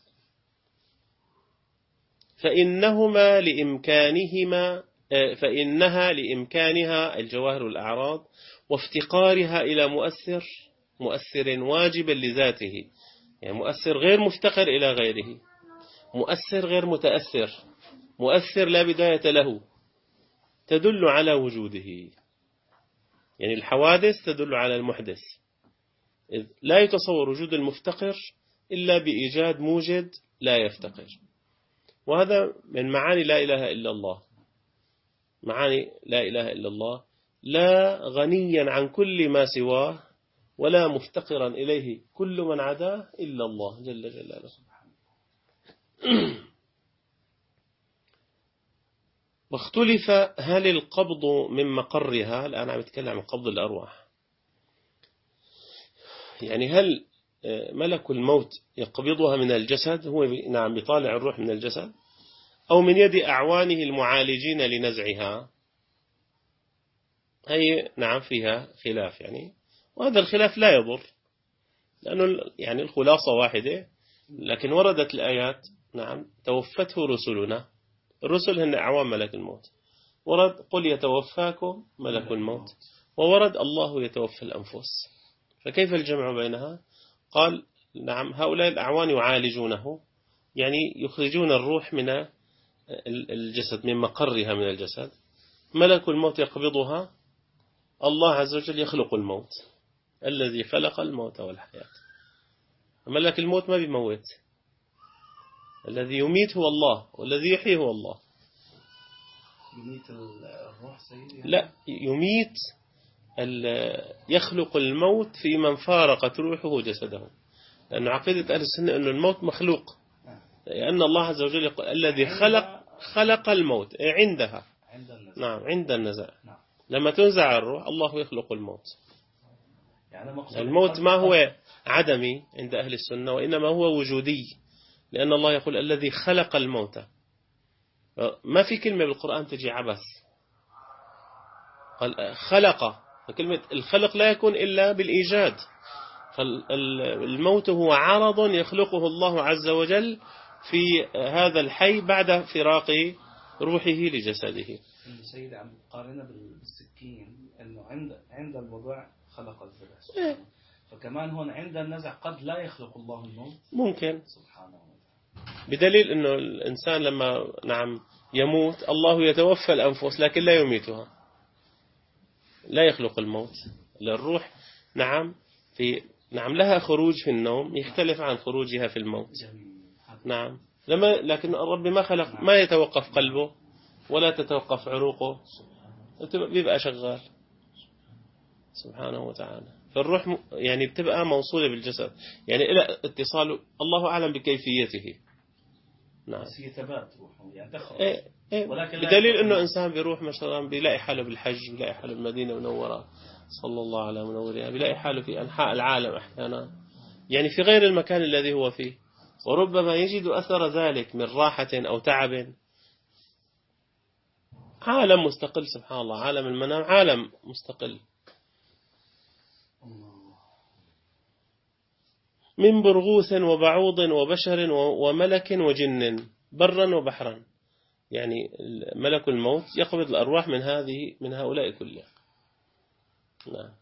فإنها لإمكانها الجواهر والأعراض وافتقارها إلى مؤثر واجبا لذاته، يعني مؤثر غير مفتقر إلى غيره، مؤثر غير متأثر، مؤثر لا بداية له، تدل على وجوده. يعني الحوادث تدل على المحدث، إذ لا يتصور وجود المفتقر إلا بإيجاد موجد لا يفتقر. وهذا من معاني لا إله إلا الله. معاني لا إله إلا الله: لا غنيا عن كل ما سواه، ولا مفتقرا إليه كل من عداه إلا الله جل جلاله. واختلف هل القبض من مقرها، الآن عم يتكلم عن قبض الأرواح، يعني هل ملك الموت يقبضها من الجسد، هو نعم بيطالع الروح من الجسد، أو من يد أعوانه المعالجين لنزعها؟ هي نعم فيها خلاف يعني، وهذا الخلاف لا يضر، لأنه يعني الخلاصة واحدة. لكن وردت الآيات نعم توفته رسلنا، الرسل هن أعوان ملك الموت. ورد قل يتوفاكم ملك الموت، وورد الله يتوفى الأنفس. فكيف الجمع بينها؟ قال نعم هؤلاء الأعوان يعالجونه، يعني يخرجون الروح من الجسد، من مقرها من الجسد. ملك الموت يقبضها، الله عز وجل يخلق الموت، الذي خلق الموت والحياة. ملك الموت ما بيموت، الذي يميت هو الله، والذي يحيي هو الله. يميت الروح سيدي يعني؟ لا، يميت يخلق الموت في من فارقت روحه جسده، لأن عقيدة أهل السنة أن الموت مخلوق، لأن الله عز وجل يقول الذي خلق الموت عندها، نعم عند النزاع، لما تنزع الروح الله يخلق الموت. يعني الموت ما هو عدمي عند أهل السنة، وإنما هو وجودي، لأن الله يقول الذي خلق الموت. ما في كلمة بالقرآن تجي عبث، قال خلق، فكلمة الخلق لا يكون إلا بالإيجاد. فالموت هو عرض يخلقه الله عز وجل في هذا الحي بعد فراق روحه لجسده. سيدي عم تقارنها بالسكين انه عند الوضع خلق الزرع سبحانه، فكمان هون عند النزع قد لا يخلق الله الموت ممكن، سبحانه وتعالى، بدليل انه الانسان لما يموت الله يتوفى الانفس لكن لا يميتها، لا يخلق الموت. الروح لها خروج في النوم يختلف عن خروجها في الموت. لكن الرب ما خلق، ما يتوقف قلبه ولا تتوقف عروقه، بيبقى شغال سبحانه وتعالى. فالروح بتبقى موصولة بالجسد، إلى اتصال، الله أعلم بكيفيته. بس يتبات روحه تخرج. بدليل إنه إنسان بيروح مثلا بيلاقي حاله بالحج، بيلاقي حاله بالمدينة المنورة صلى الله على منورها، بيلاقي حاله في أنحاء العالم أحيانا، في غير المكان الذي هو فيه، وربما يجد أثر ذلك من راحة أو تعب. عالم مستقل سبحان الله، عالم المنام عالم مستقل، من برغوث وبعوض وبشر وملك وجن برا وبحرا. ملك الموت يقبض الأرواح من هؤلاء كلهم. نعم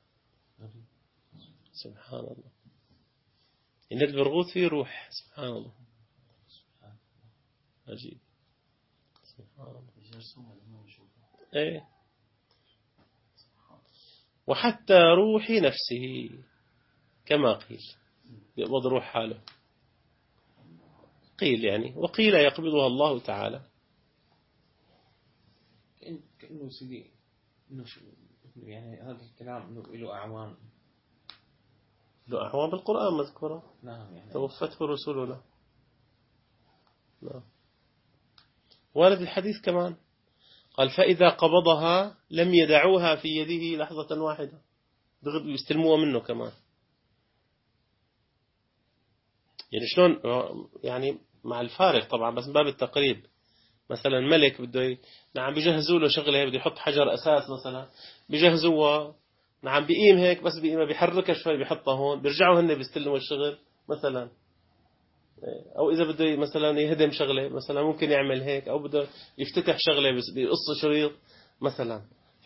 سبحان الله. إن البرغوث فيه روح سبحان الله، عجيب سبحان الله. وحتى روح نفسه كما قيل، يقبض روح حاله، قيل وقيل يقبضها الله تعالى. كأنه سيدي هذا الكلام إنه له أعوان، له أعوان بالقرآن مذكورة. نعم توفته رسولنا. نعم. وارد الحديث كمان قال فإذا قبضها لم يدعوها في يده لحظة واحدة، دغري يستلموها منه كمان. شلون مع الفارق طبعا، بس من باب التقريب. مثلا ملك بده بيجهزوا له شغله، بده يحط حجر أساس مثلا، بيجهزوها بيقيم هيك، بس بيقيمها بيحركها شوي بيحطها هون، بيرجعوا هن بيستلموا الشغل مثلا. أو إذا بده مثلا يهدم شغله مثلا ممكن يعمل هيك، أو بده يفتتح شغله بس بيقص شريط مثلا.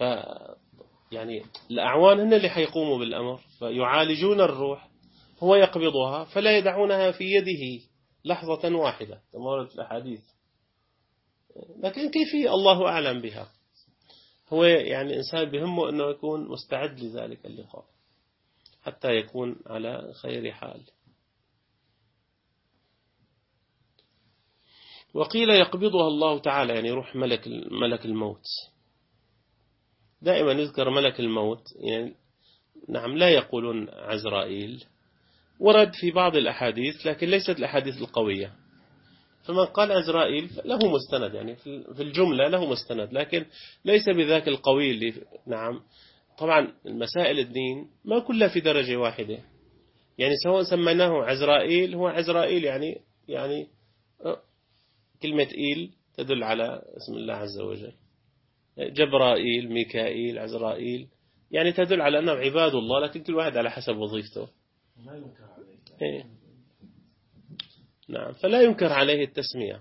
الأعوان هن اللي حيقوموا بالأمر، فيعالجون الروح، هو يقبضها فلا يدعونها في يده لحظة واحدة كما ورد في الأحاديث. لكن كيفية الله أعلم بها. هو إنسان بهمه أنه يكون مستعد لذلك اللقاء حتى يكون على خير حال. وقيل يقبضها الله تعالى، روح ملك الموت. دائما يذكر ملك الموت، لا يقولون عزرائيل. ورد في بعض الأحاديث لكن ليست الأحاديث القوية، فمن قال عزرائيل له مستند، في الجملة له مستند، لكن ليس بذاك القوي اللي طبعا المسائل الدين ما كلها في درجة واحدة. سواء سميناه عزرائيل، هو عزرائيل كلمة إيل تدل على اسم الله عز وجل. جبرائيل، ميكائيل، عزرائيل تدل على أنهم عباد الله، لكن كل واحد على حسب وظيفته. لا ينكر عليه. نعم، فلا ينكر عليه التسمية.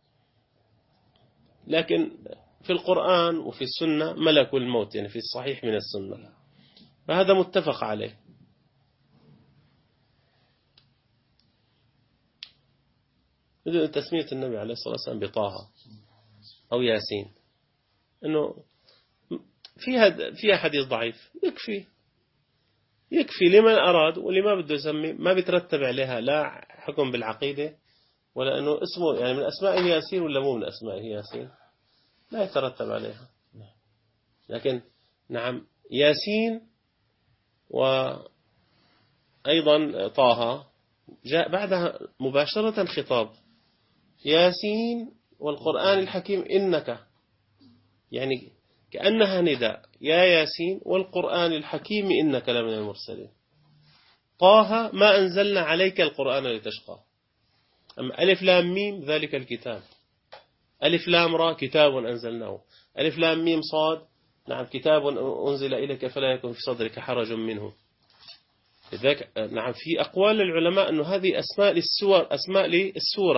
لكن في القرآن وفي السنة ملك الموت، في الصحيح من السنة، فهذا متفق عليه. مثل تسمية النبي عليه الصلاة والسلام بطه أو ياسين، إنه فيها حديث ضعيف، يكفي لمن أراد، واللي ما بده يسمي ما بيترتب عليها لا حكم بالعقيدة ولا أنه اسمه من أسمائه ياسين ولا مو من أسمائه ياسين، لا يترتب عليها. لكن ياسين وأيضا طه جاء بعدها مباشرة خطاب ياسين والقرآن الحكيم إنك، كأنها نداء، يا ياسين والقرآن الحكيم إنك لمن المرسلين. طه ما أنزلنا عليك القرآن لتشقى. أما ألف لام ميم ذلك الكتاب، ألف لام را كتاب أنزلناه، ألف لام ميم صاد كتاب أنزل إليك فلا يكن في صدرك حرج منه. لذلك في أقوال العلماء أنه هذه أسماء للسورة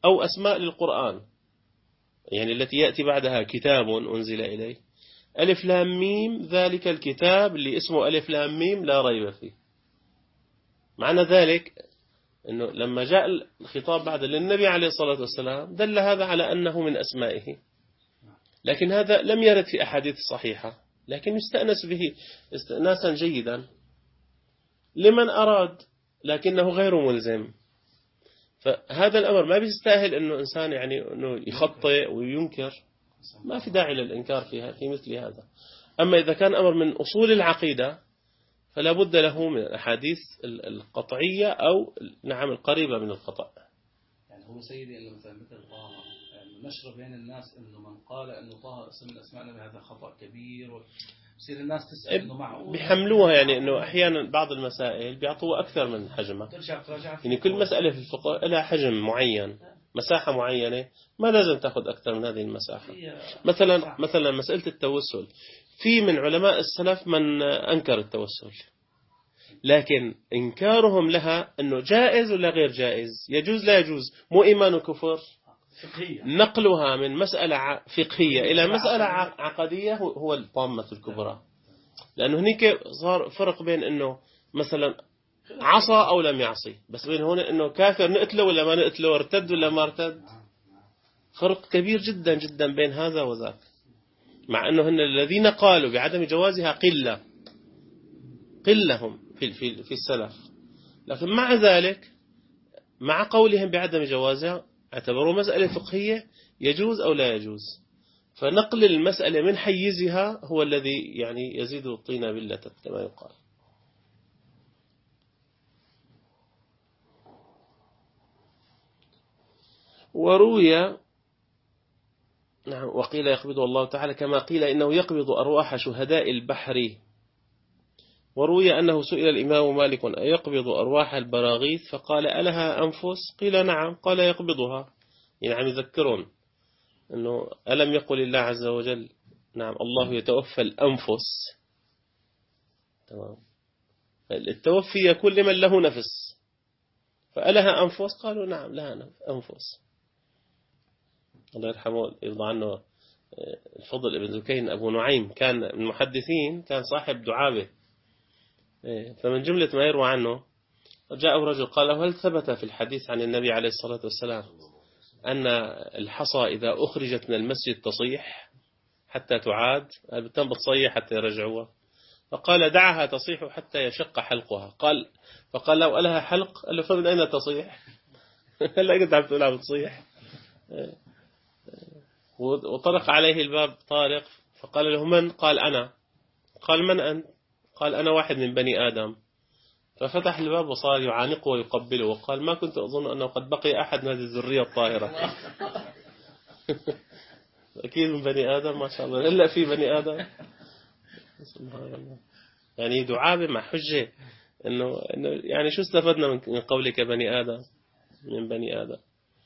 أو أسماء للقرآن، يعني التي يأتي بعدها كتاب أنزل إليه، ألف لام ميم ذلك الكتاب اللي اسمه ألف لام ميم لا ريب فيه. معنى ذلك أنه لما جاء الخطاب بعد للنبي عليه الصلاة والسلام دل هذا على أنه من أسمائه، لكن هذا لم يرد في أحاديث صحيحة، لكن يستأنس به استئناسا جيدا لمن أراد، لكنه غير ملزم. فهذا الأمر ما بيستاهل أنه إنسان يعني أنه يخطئ وينكر، ما في داعي للإنكار في مثل هذا. أما إذا كان أمر من أصول العقيدة فلا بد له من الأحاديث القطعية أو نعم القريبة من الخطأ. يعني هو سيدي إنه مثل طه، يعني نشر بين الناس إنه من قال إنه طه اسم من أسماء النبي هذا خطأ كبير، ويصير الناس تسأل إنه معقول بيحملوها، يعني إنه أحيانا بعض المسائل بيعطوها أكثر من حجمها، يعني كل مسألة في الفقه لها حجم معين، مساحة معينة، ما لازم تأخذ أكثر من هذه المساحة. مثلا مسألة التوسل، في من علماء السلف من أنكر التوسل، لكن إنكارهم لها أنه جائز ولا غير جائز، يجوز لا يجوز، مو إيمان وكفر. نقلها من مسألة فقهية إلى مسألة عقدية هو الطامة الكبرى، لأنه هناك صار فرق بين أنه مثلا عصى أو لم يعصي، بس بين هنا أنه كافر نقتله ولا ما نقتله، ارتد ولا ما ارتد، فرق كبير جدا جدا بين هذا وذاك. مع أنه هن الذين قالوا بعدم جوازها قلهم في السلف، لكن مع ذلك مع قولهم بعدم جوازها اعتبروا مسألة فقهية يجوز أو لا يجوز، فنقل المسألة من حيزها هو الذي يعني يزيد الطين بلة كما يقال. وروي نعم وقيل يقبض الله تعالى كما قيل إنه يقبض أرواح شهداء البحر. وروي أنه سئل الإمام مالك أيقبض أرواح البراغيث فقال ألها أنفس؟ قيل نعم، قال يقبضها، يعني عم يذكرون أنه ألم يقل الله عز وجل نعم الله يتوفى الأنفس، تمام، التوفي يكون لمن له نفس، فألها أنفس؟ قالوا نعم لها أنفس. الله يرحمه يرضى عنه الفضل ابن ذكين أبو نعيم كان من المحدثين، كان صاحب دعابة، فمن جملة ما يروى عنه جاء رجل قال هل ثبت في الحديث عن النبي عليه الصلاة والسلام أن الحصى إذا أخرجت من المسجد تصيح حتى تعاد، بتم بتصيح حتى يرجعوها؟ فقال دعها تصيح حتى يشق حلقها. فقال لو ألها حلق، قال له فمن أين تصيح؟ هلا قد عم تقولها بتصيح. وطرق عليه الباب طارق فقال له من؟ قال أنا. قال من أنت؟ قال أنا واحد من بني آدم. ففتح الباب وصار يعانقه ويقبله وقال ما كنت أظن أنه قد بقي أحد من هذه الذرية الطاهرة. أكيد من بني آدم ما شاء الله، إلا في بني آدم. يعني دعابة مع حجة إنه يعني شو استفدنا من قولك بني آدم، من بني آدم.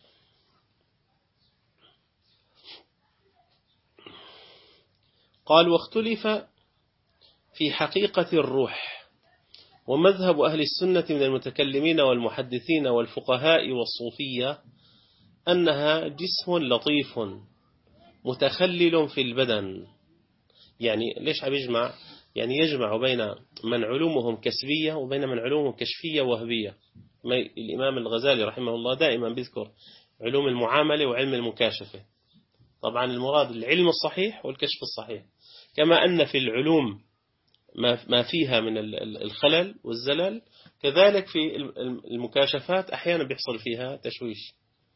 قال واختلف في حقيقة الروح، ومذهب أهل السنة من المتكلمين والمحدثين والفقهاء والصوفية أنها جسم لطيف متخلل في البدن. يعني ليش عم يجمع؟ يعني يجمع بين من علومهم كسبية وبين من علومهم كشفية وهبية. الإمام الغزالي رحمه الله دائما بيذكر علوم المعاملة وعلم المكاشفة، طبعا المراد العلم الصحيح والكشف الصحيح، كما أن في العلوم ما فيها من الخلل والزلل، كذلك في المكاشفات أحيانا بيحصل فيها تشويش.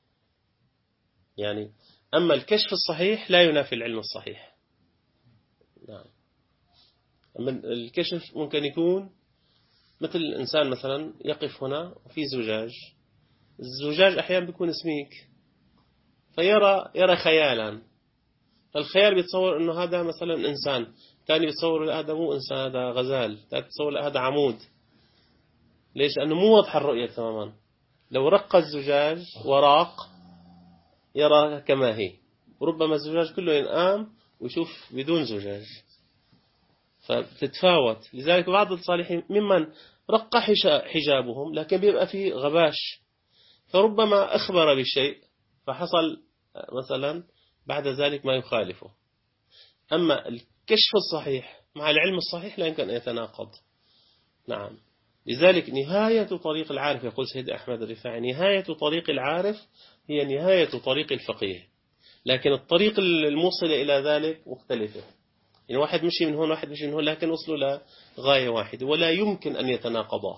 يعني أما الكشف الصحيح لا ينافي العلم الصحيح. نعم. أما الكشف ممكن يكون مثل الإنسان مثلا يقف هنا وفي زجاج، الزجاج أحيانا بيكون سميك فيرى خيالا، فالخيال بيتصور أنه هذا مثلا إنسان، ثاني بيتصور لا هذا مو إنسان هذا غزال، ثالث بيتصور لا هذا عمود. ليش؟ لأنه مو واضح الرؤية تماما. لو رق الزجاج وراق يرى كما هي، وربما الزجاج كله ينقام ويشوف بدون زجاج، فبتتفاوت. لذلك بعض الصالحين ممن رق حجابهم لكن بيبقى فيه غباش، فربما أخبر بشيء فحصل مثلا بعد ذلك ما يخالفه. أما الكشف الصحيح مع العلم الصحيح لا يمكن أن يتناقض. نعم. لذلك نهاية طريق العارف، يقول سيد أحمد الرفاعي، نهاية طريق العارف هي نهاية طريق الفقيه، لكن الطريق الموصلة إلى ذلك مختلفة. يعني واحد مشي من هون واحد مشي من هون، لكن وصلوا لغاية واحدة ولا يمكن أن يتناقضا.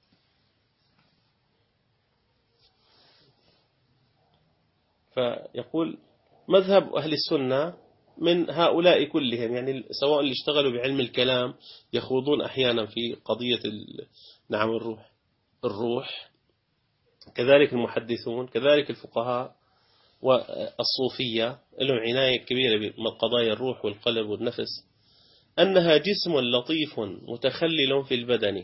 فيقول مذهب أهل السنة من هؤلاء كلهم، يعني سواء اللي اشتغلوا بعلم الكلام يخوضون أحيانا في قضية نعم الروح، كذلك المحدثون، كذلك الفقهاء والصوفية لهم عناية كبيرة بقضايا الروح والقلب والنفس، أنها جسم لطيف متخلل في البدن،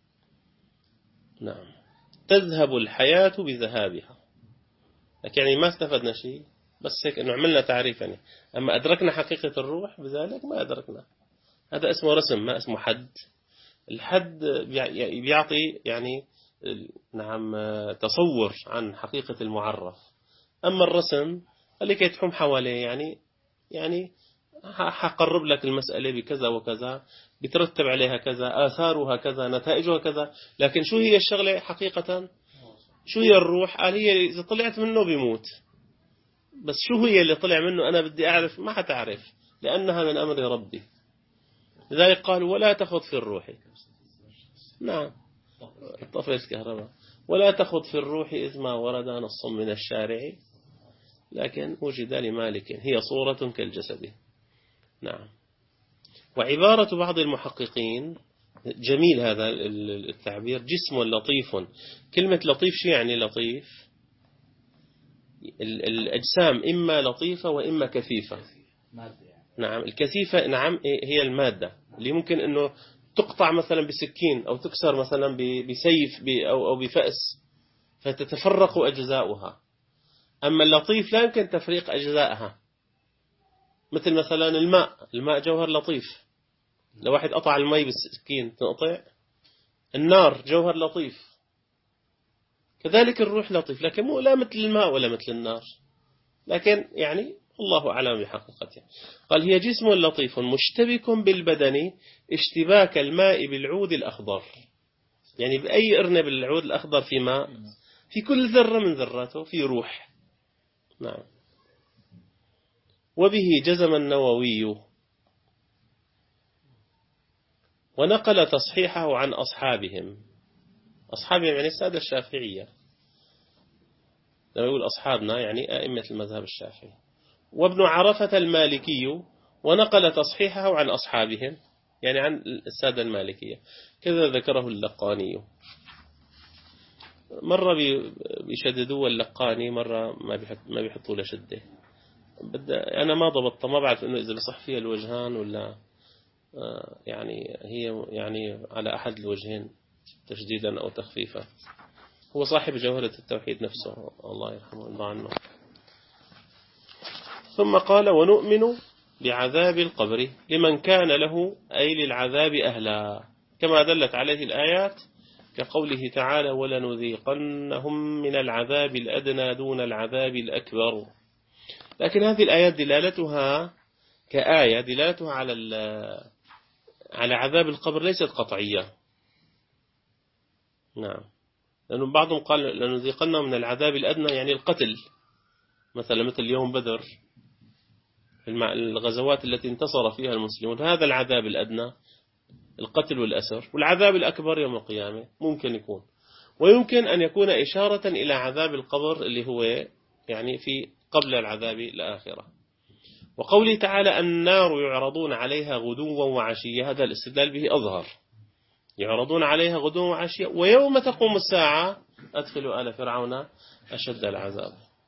نعم، تذهب الحياة بذهابها. لكن يعني ما استفدنا شيء، بس هيك أنه عملنا تعريف يعني. أما أدركنا حقيقة الروح بذلك ما أدركنا. هذا اسمه رسم ما اسمه حد. الحد بيعطي يعني نعم تصور عن حقيقة المعرف. أما الرسم اللي كيتحم حواليه يعني حقرب لك المسألة بكذا وكذا، بترتب عليها كذا، آثارها كذا، نتائجها كذا. لكن شو هي الشغلة حقيقة؟ شو هي الروح؟ قال هي إذا طلعت منه بيموت، بس شو هي اللي طلع منه أنا بدي أعرف، ما حتعرف لأنها من أمر ربي. لذلك قالوا ولا تخض في الروح، نعم طفل الكهرباء، ولا تخض في الروح إذ ما ورد نص من الشارع لكن وجد لمالك، هي صورة كالجسد. نعم. وعبارة بعض المحققين جميل هذا التعبير، جسم لطيف. كلمة لطيف شو يعني لطيف؟ الأجسام إما لطيفة وإما كثيفة. نعم الكثيفة نعم هي المادة اللي ممكن أنه تقطع مثلا بسكين أو تكسر مثلا بسيف أو بفأس فتتفرق أجزاؤها. أما اللطيف لا يمكن تفريق أجزائها، مثل مثلا الماء جوهر لطيف، لو واحد قطع الماء بالسكين تنقطع. النار جوهر لطيف، كذلك الروح لطيف، لكن مو لا مثل الماء ولا مثل النار، لكن يعني الله أعلم بحقيقته. قال هي جسم لطيف مشتبك بالبدن اشتباك الماء بالعود الأخضر، يعني بأي أرنب بالعود الأخضر في ماء، في كل ذرة من ذراته في روح. نعم. وبه جزم النووي ونقل تصحيحه عن أصحابهم يعني السادة الشافعية، لما يقول أصحابنا يعني أئمة المذهب الشافعي. وابن عرفة المالكي ونقل تصحيحه عن أصحابهم يعني عن السادة المالكية، كذا ذكره اللقاني. مرة بيشددوا اللقاني، مرة ما بيحطوا له شدة. أنا ما ضبطت، ما بعرف إنه إذا بصح فيها الوجهان ولا يعني هي يعني على أحد الوجهين تشديدا أو تخفيفا. هو صاحب جوهرة التوحيد نفسه الله يرحمه الله عنه. ثم قال ونؤمن بعذاب القبر لمن كان له أي للعذاب أهلا، كما دلت عليه الآيات كقوله تعالى ولنذيقنهم من العذاب الأدنى دون العذاب الأكبر. لكن هذه الآيات دلالتها كآية دلالتها على عذاب القبر ليست قطعية. نعم. لأن بعضهم قال لنذيقنهم من العذاب الأدنى يعني القتل، مثل يوم بدر، الغزوات التي انتصر فيها المسلمون، هذا العذاب الأدنى القتل والأسر. والعذاب الأكبر يوم القيامة ممكن يكون، ويمكن أن يكون إشارة إلى عذاب القبر اللي هو يعني في قبل العذاب الآخرة. وقوله تعالى النار يعرضون عليها غدوا وعشيا، هذا الاستدلال به أظهر، يعرضون عليها غدوا وعشيا ويوم تقوم الساعة أدخلوا آل فرعون أشد العذاب.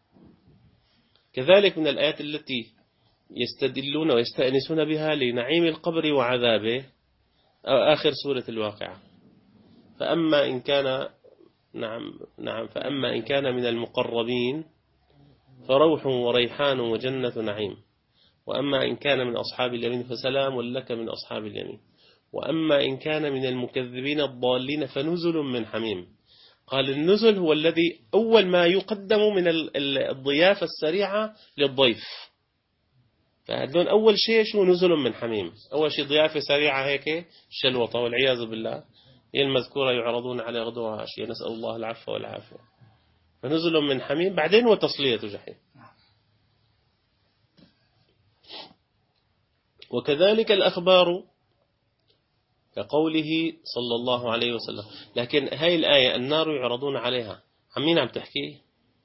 كذلك من الآيات التي يستدلون ويستأنسون بها لنعيم القبر وعذابه آخر سورة الواقعة، فأما إن كان فأما إن كان من المقربين فروح وريحان وجنة نعيم، وأما إن كان من أصحاب اليمين فسلام لك من أصحاب اليمين، وأما إن كان من المكذبين الضالين فنزل من حميم. قال النزل هو الذي أول ما يقدم من الضيافة السريعة للضيف. فهذول أول شيء شو نزل من حميم، أول شيء ضيافة سريعة هيك شلوطة والعياذ بالله، هي المذكورة يعرضون على غدوة وعشية نسأل الله العفو والعافية. فنزل من حميم بعدين وتصلية جحيم. وكذلك الأخبار كقوله صلى الله عليه وسلم. لكن هاي الآية النار يعرضون عليها عن مين عم تحكي؟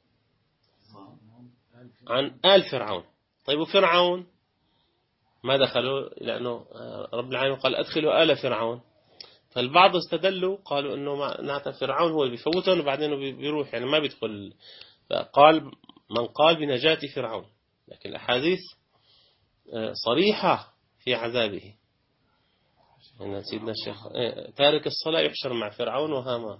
عن آل فرعون. طيب وفرعون ما دخلوا؟ لأنه رب العالمين قال أدخلوا آل فرعون. فالبعض استدلوا قالوا أنه معناتها فرعون هو اللي بيفوتهم وبعدين بيروح يعني ما بيدخل. فقال من قال بنجاة فرعون، لكن الأحاديث صريحة في عذابه. يعني سيدنا الشيخ تارك الصلاة يحشر مع فرعون وهامان.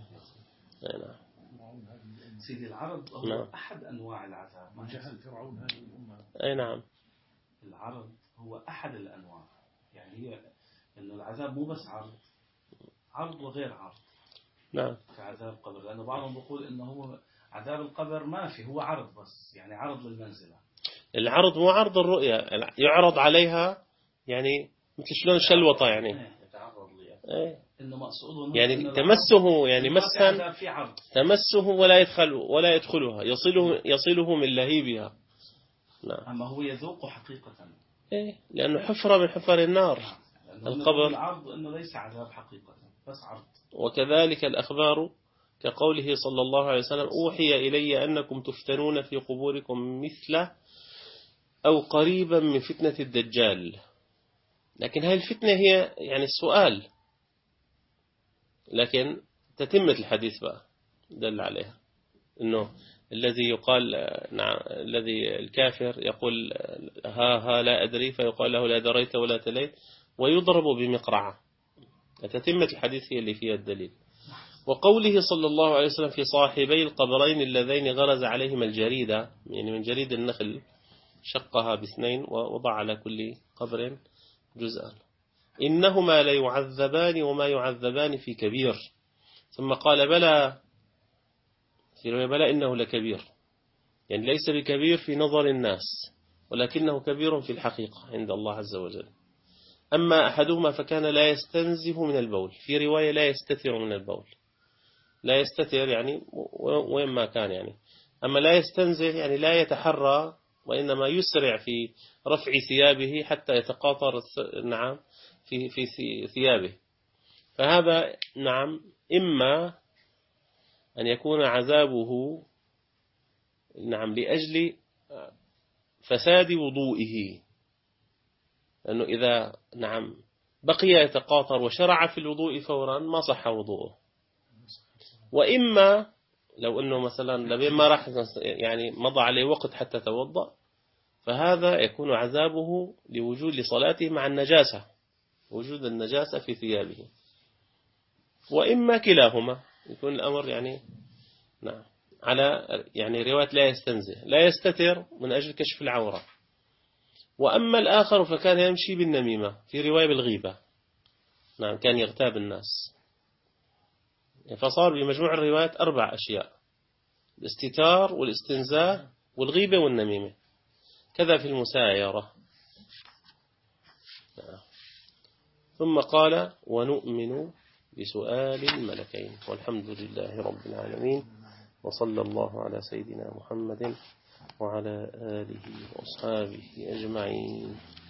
سيدي العرض هو نعم. أحد أنواع العذاب. ما جهل فرعون هذه الأمة. أي نعم. العرض هو أحد الأنواع، يعني هي إنه العذاب مو بس عرض وغير عرض. نعم. في عذاب القبر، لأنه بعضهم بيقول إنه هو عذاب القبر ما في، هو عرض بس، يعني عرض للمنزلة. العرض مو عرض الرؤية، يعرض عليها يعني مثل شلون شلوطة يعني. يتعرض لي. إنه مقصوده يعني تمسه يعني مسا تمسه ولا يدخلها يصله من لهيبها. نعم. أما هو يذوق حقيقة. لأنه حفرة من حفر النار. القبر العرض إنه ليس عذاب حقيقة بس عرض. وكذلك الأخبار كقوله صلى الله عليه وسلم أوحي إلي أنكم تفتنون في قبوركم مثله أو قريبا من فتنة الدجال. لكن هذه الفتنة هي يعني السؤال، لكن تتمة الحديث بقى دل عليها إنه الذي يقال نعم الذي الكافر يقول ها لا أدري، فيقال له لا دريت ولا تليت ويضرب بمقرعة. تتمة الحديث هي اللي فيها الدليل. وقوله صلى الله عليه وسلم في صاحبي القبرين اللذين غرز عليهما الجريدة، يعني من جريد النخل شقها باثنين ووضع على كل قبر جزءا، إنهما لا يعذبان وما يعذبان في كبير. ثم قال بلى في رواية بلى إنه لكبير، يعني ليس بكبير في نظر الناس ولكنه كبير في الحقيقة عند الله عز وجل. أما أحدهما فكان لا يستنزه من البول، في رواية لا يستتر من البول، لا يستتر يعني وين ما كان يعني. أما لا يستنزه يعني لا يتحرى، وإنما يسرع في رفع ثيابه حتى يتقاطر نعم في ثيابه. فهذا نعم إما أن يكون عذابه نعم لأجل فساد وضوئه، لأنه إذا نعم بقي يتقاطر وشرع في الوضوء فورا ما صح وضوءه. وإما لو أنه مثلا لبين ما راح يعني مضى عليه وقت حتى توضأ، فهذا يكون عذابه لوجود لصلاته مع النجاسة، وجود النجاسة في ثيابه. وإما كلاهما يكون الأمر يعني نعم على يعني رواية لا يستنزه، لا يستتر من أجل كشف العورة. وأما الآخر فكان يمشي بالنميمة، في رواية بالغيبة، نعم كان يغتاب الناس. فصار بمجموع الروايات 4 أشياء: الاستتار والاستنزاه والغيبة والنميمة. كذا في المسايرة. ثم قال ونؤمن بسؤال الملكين. والحمد لله رب العالمين، وصلى الله على سيدنا محمد وعلى آله وأصحابه أجمعين.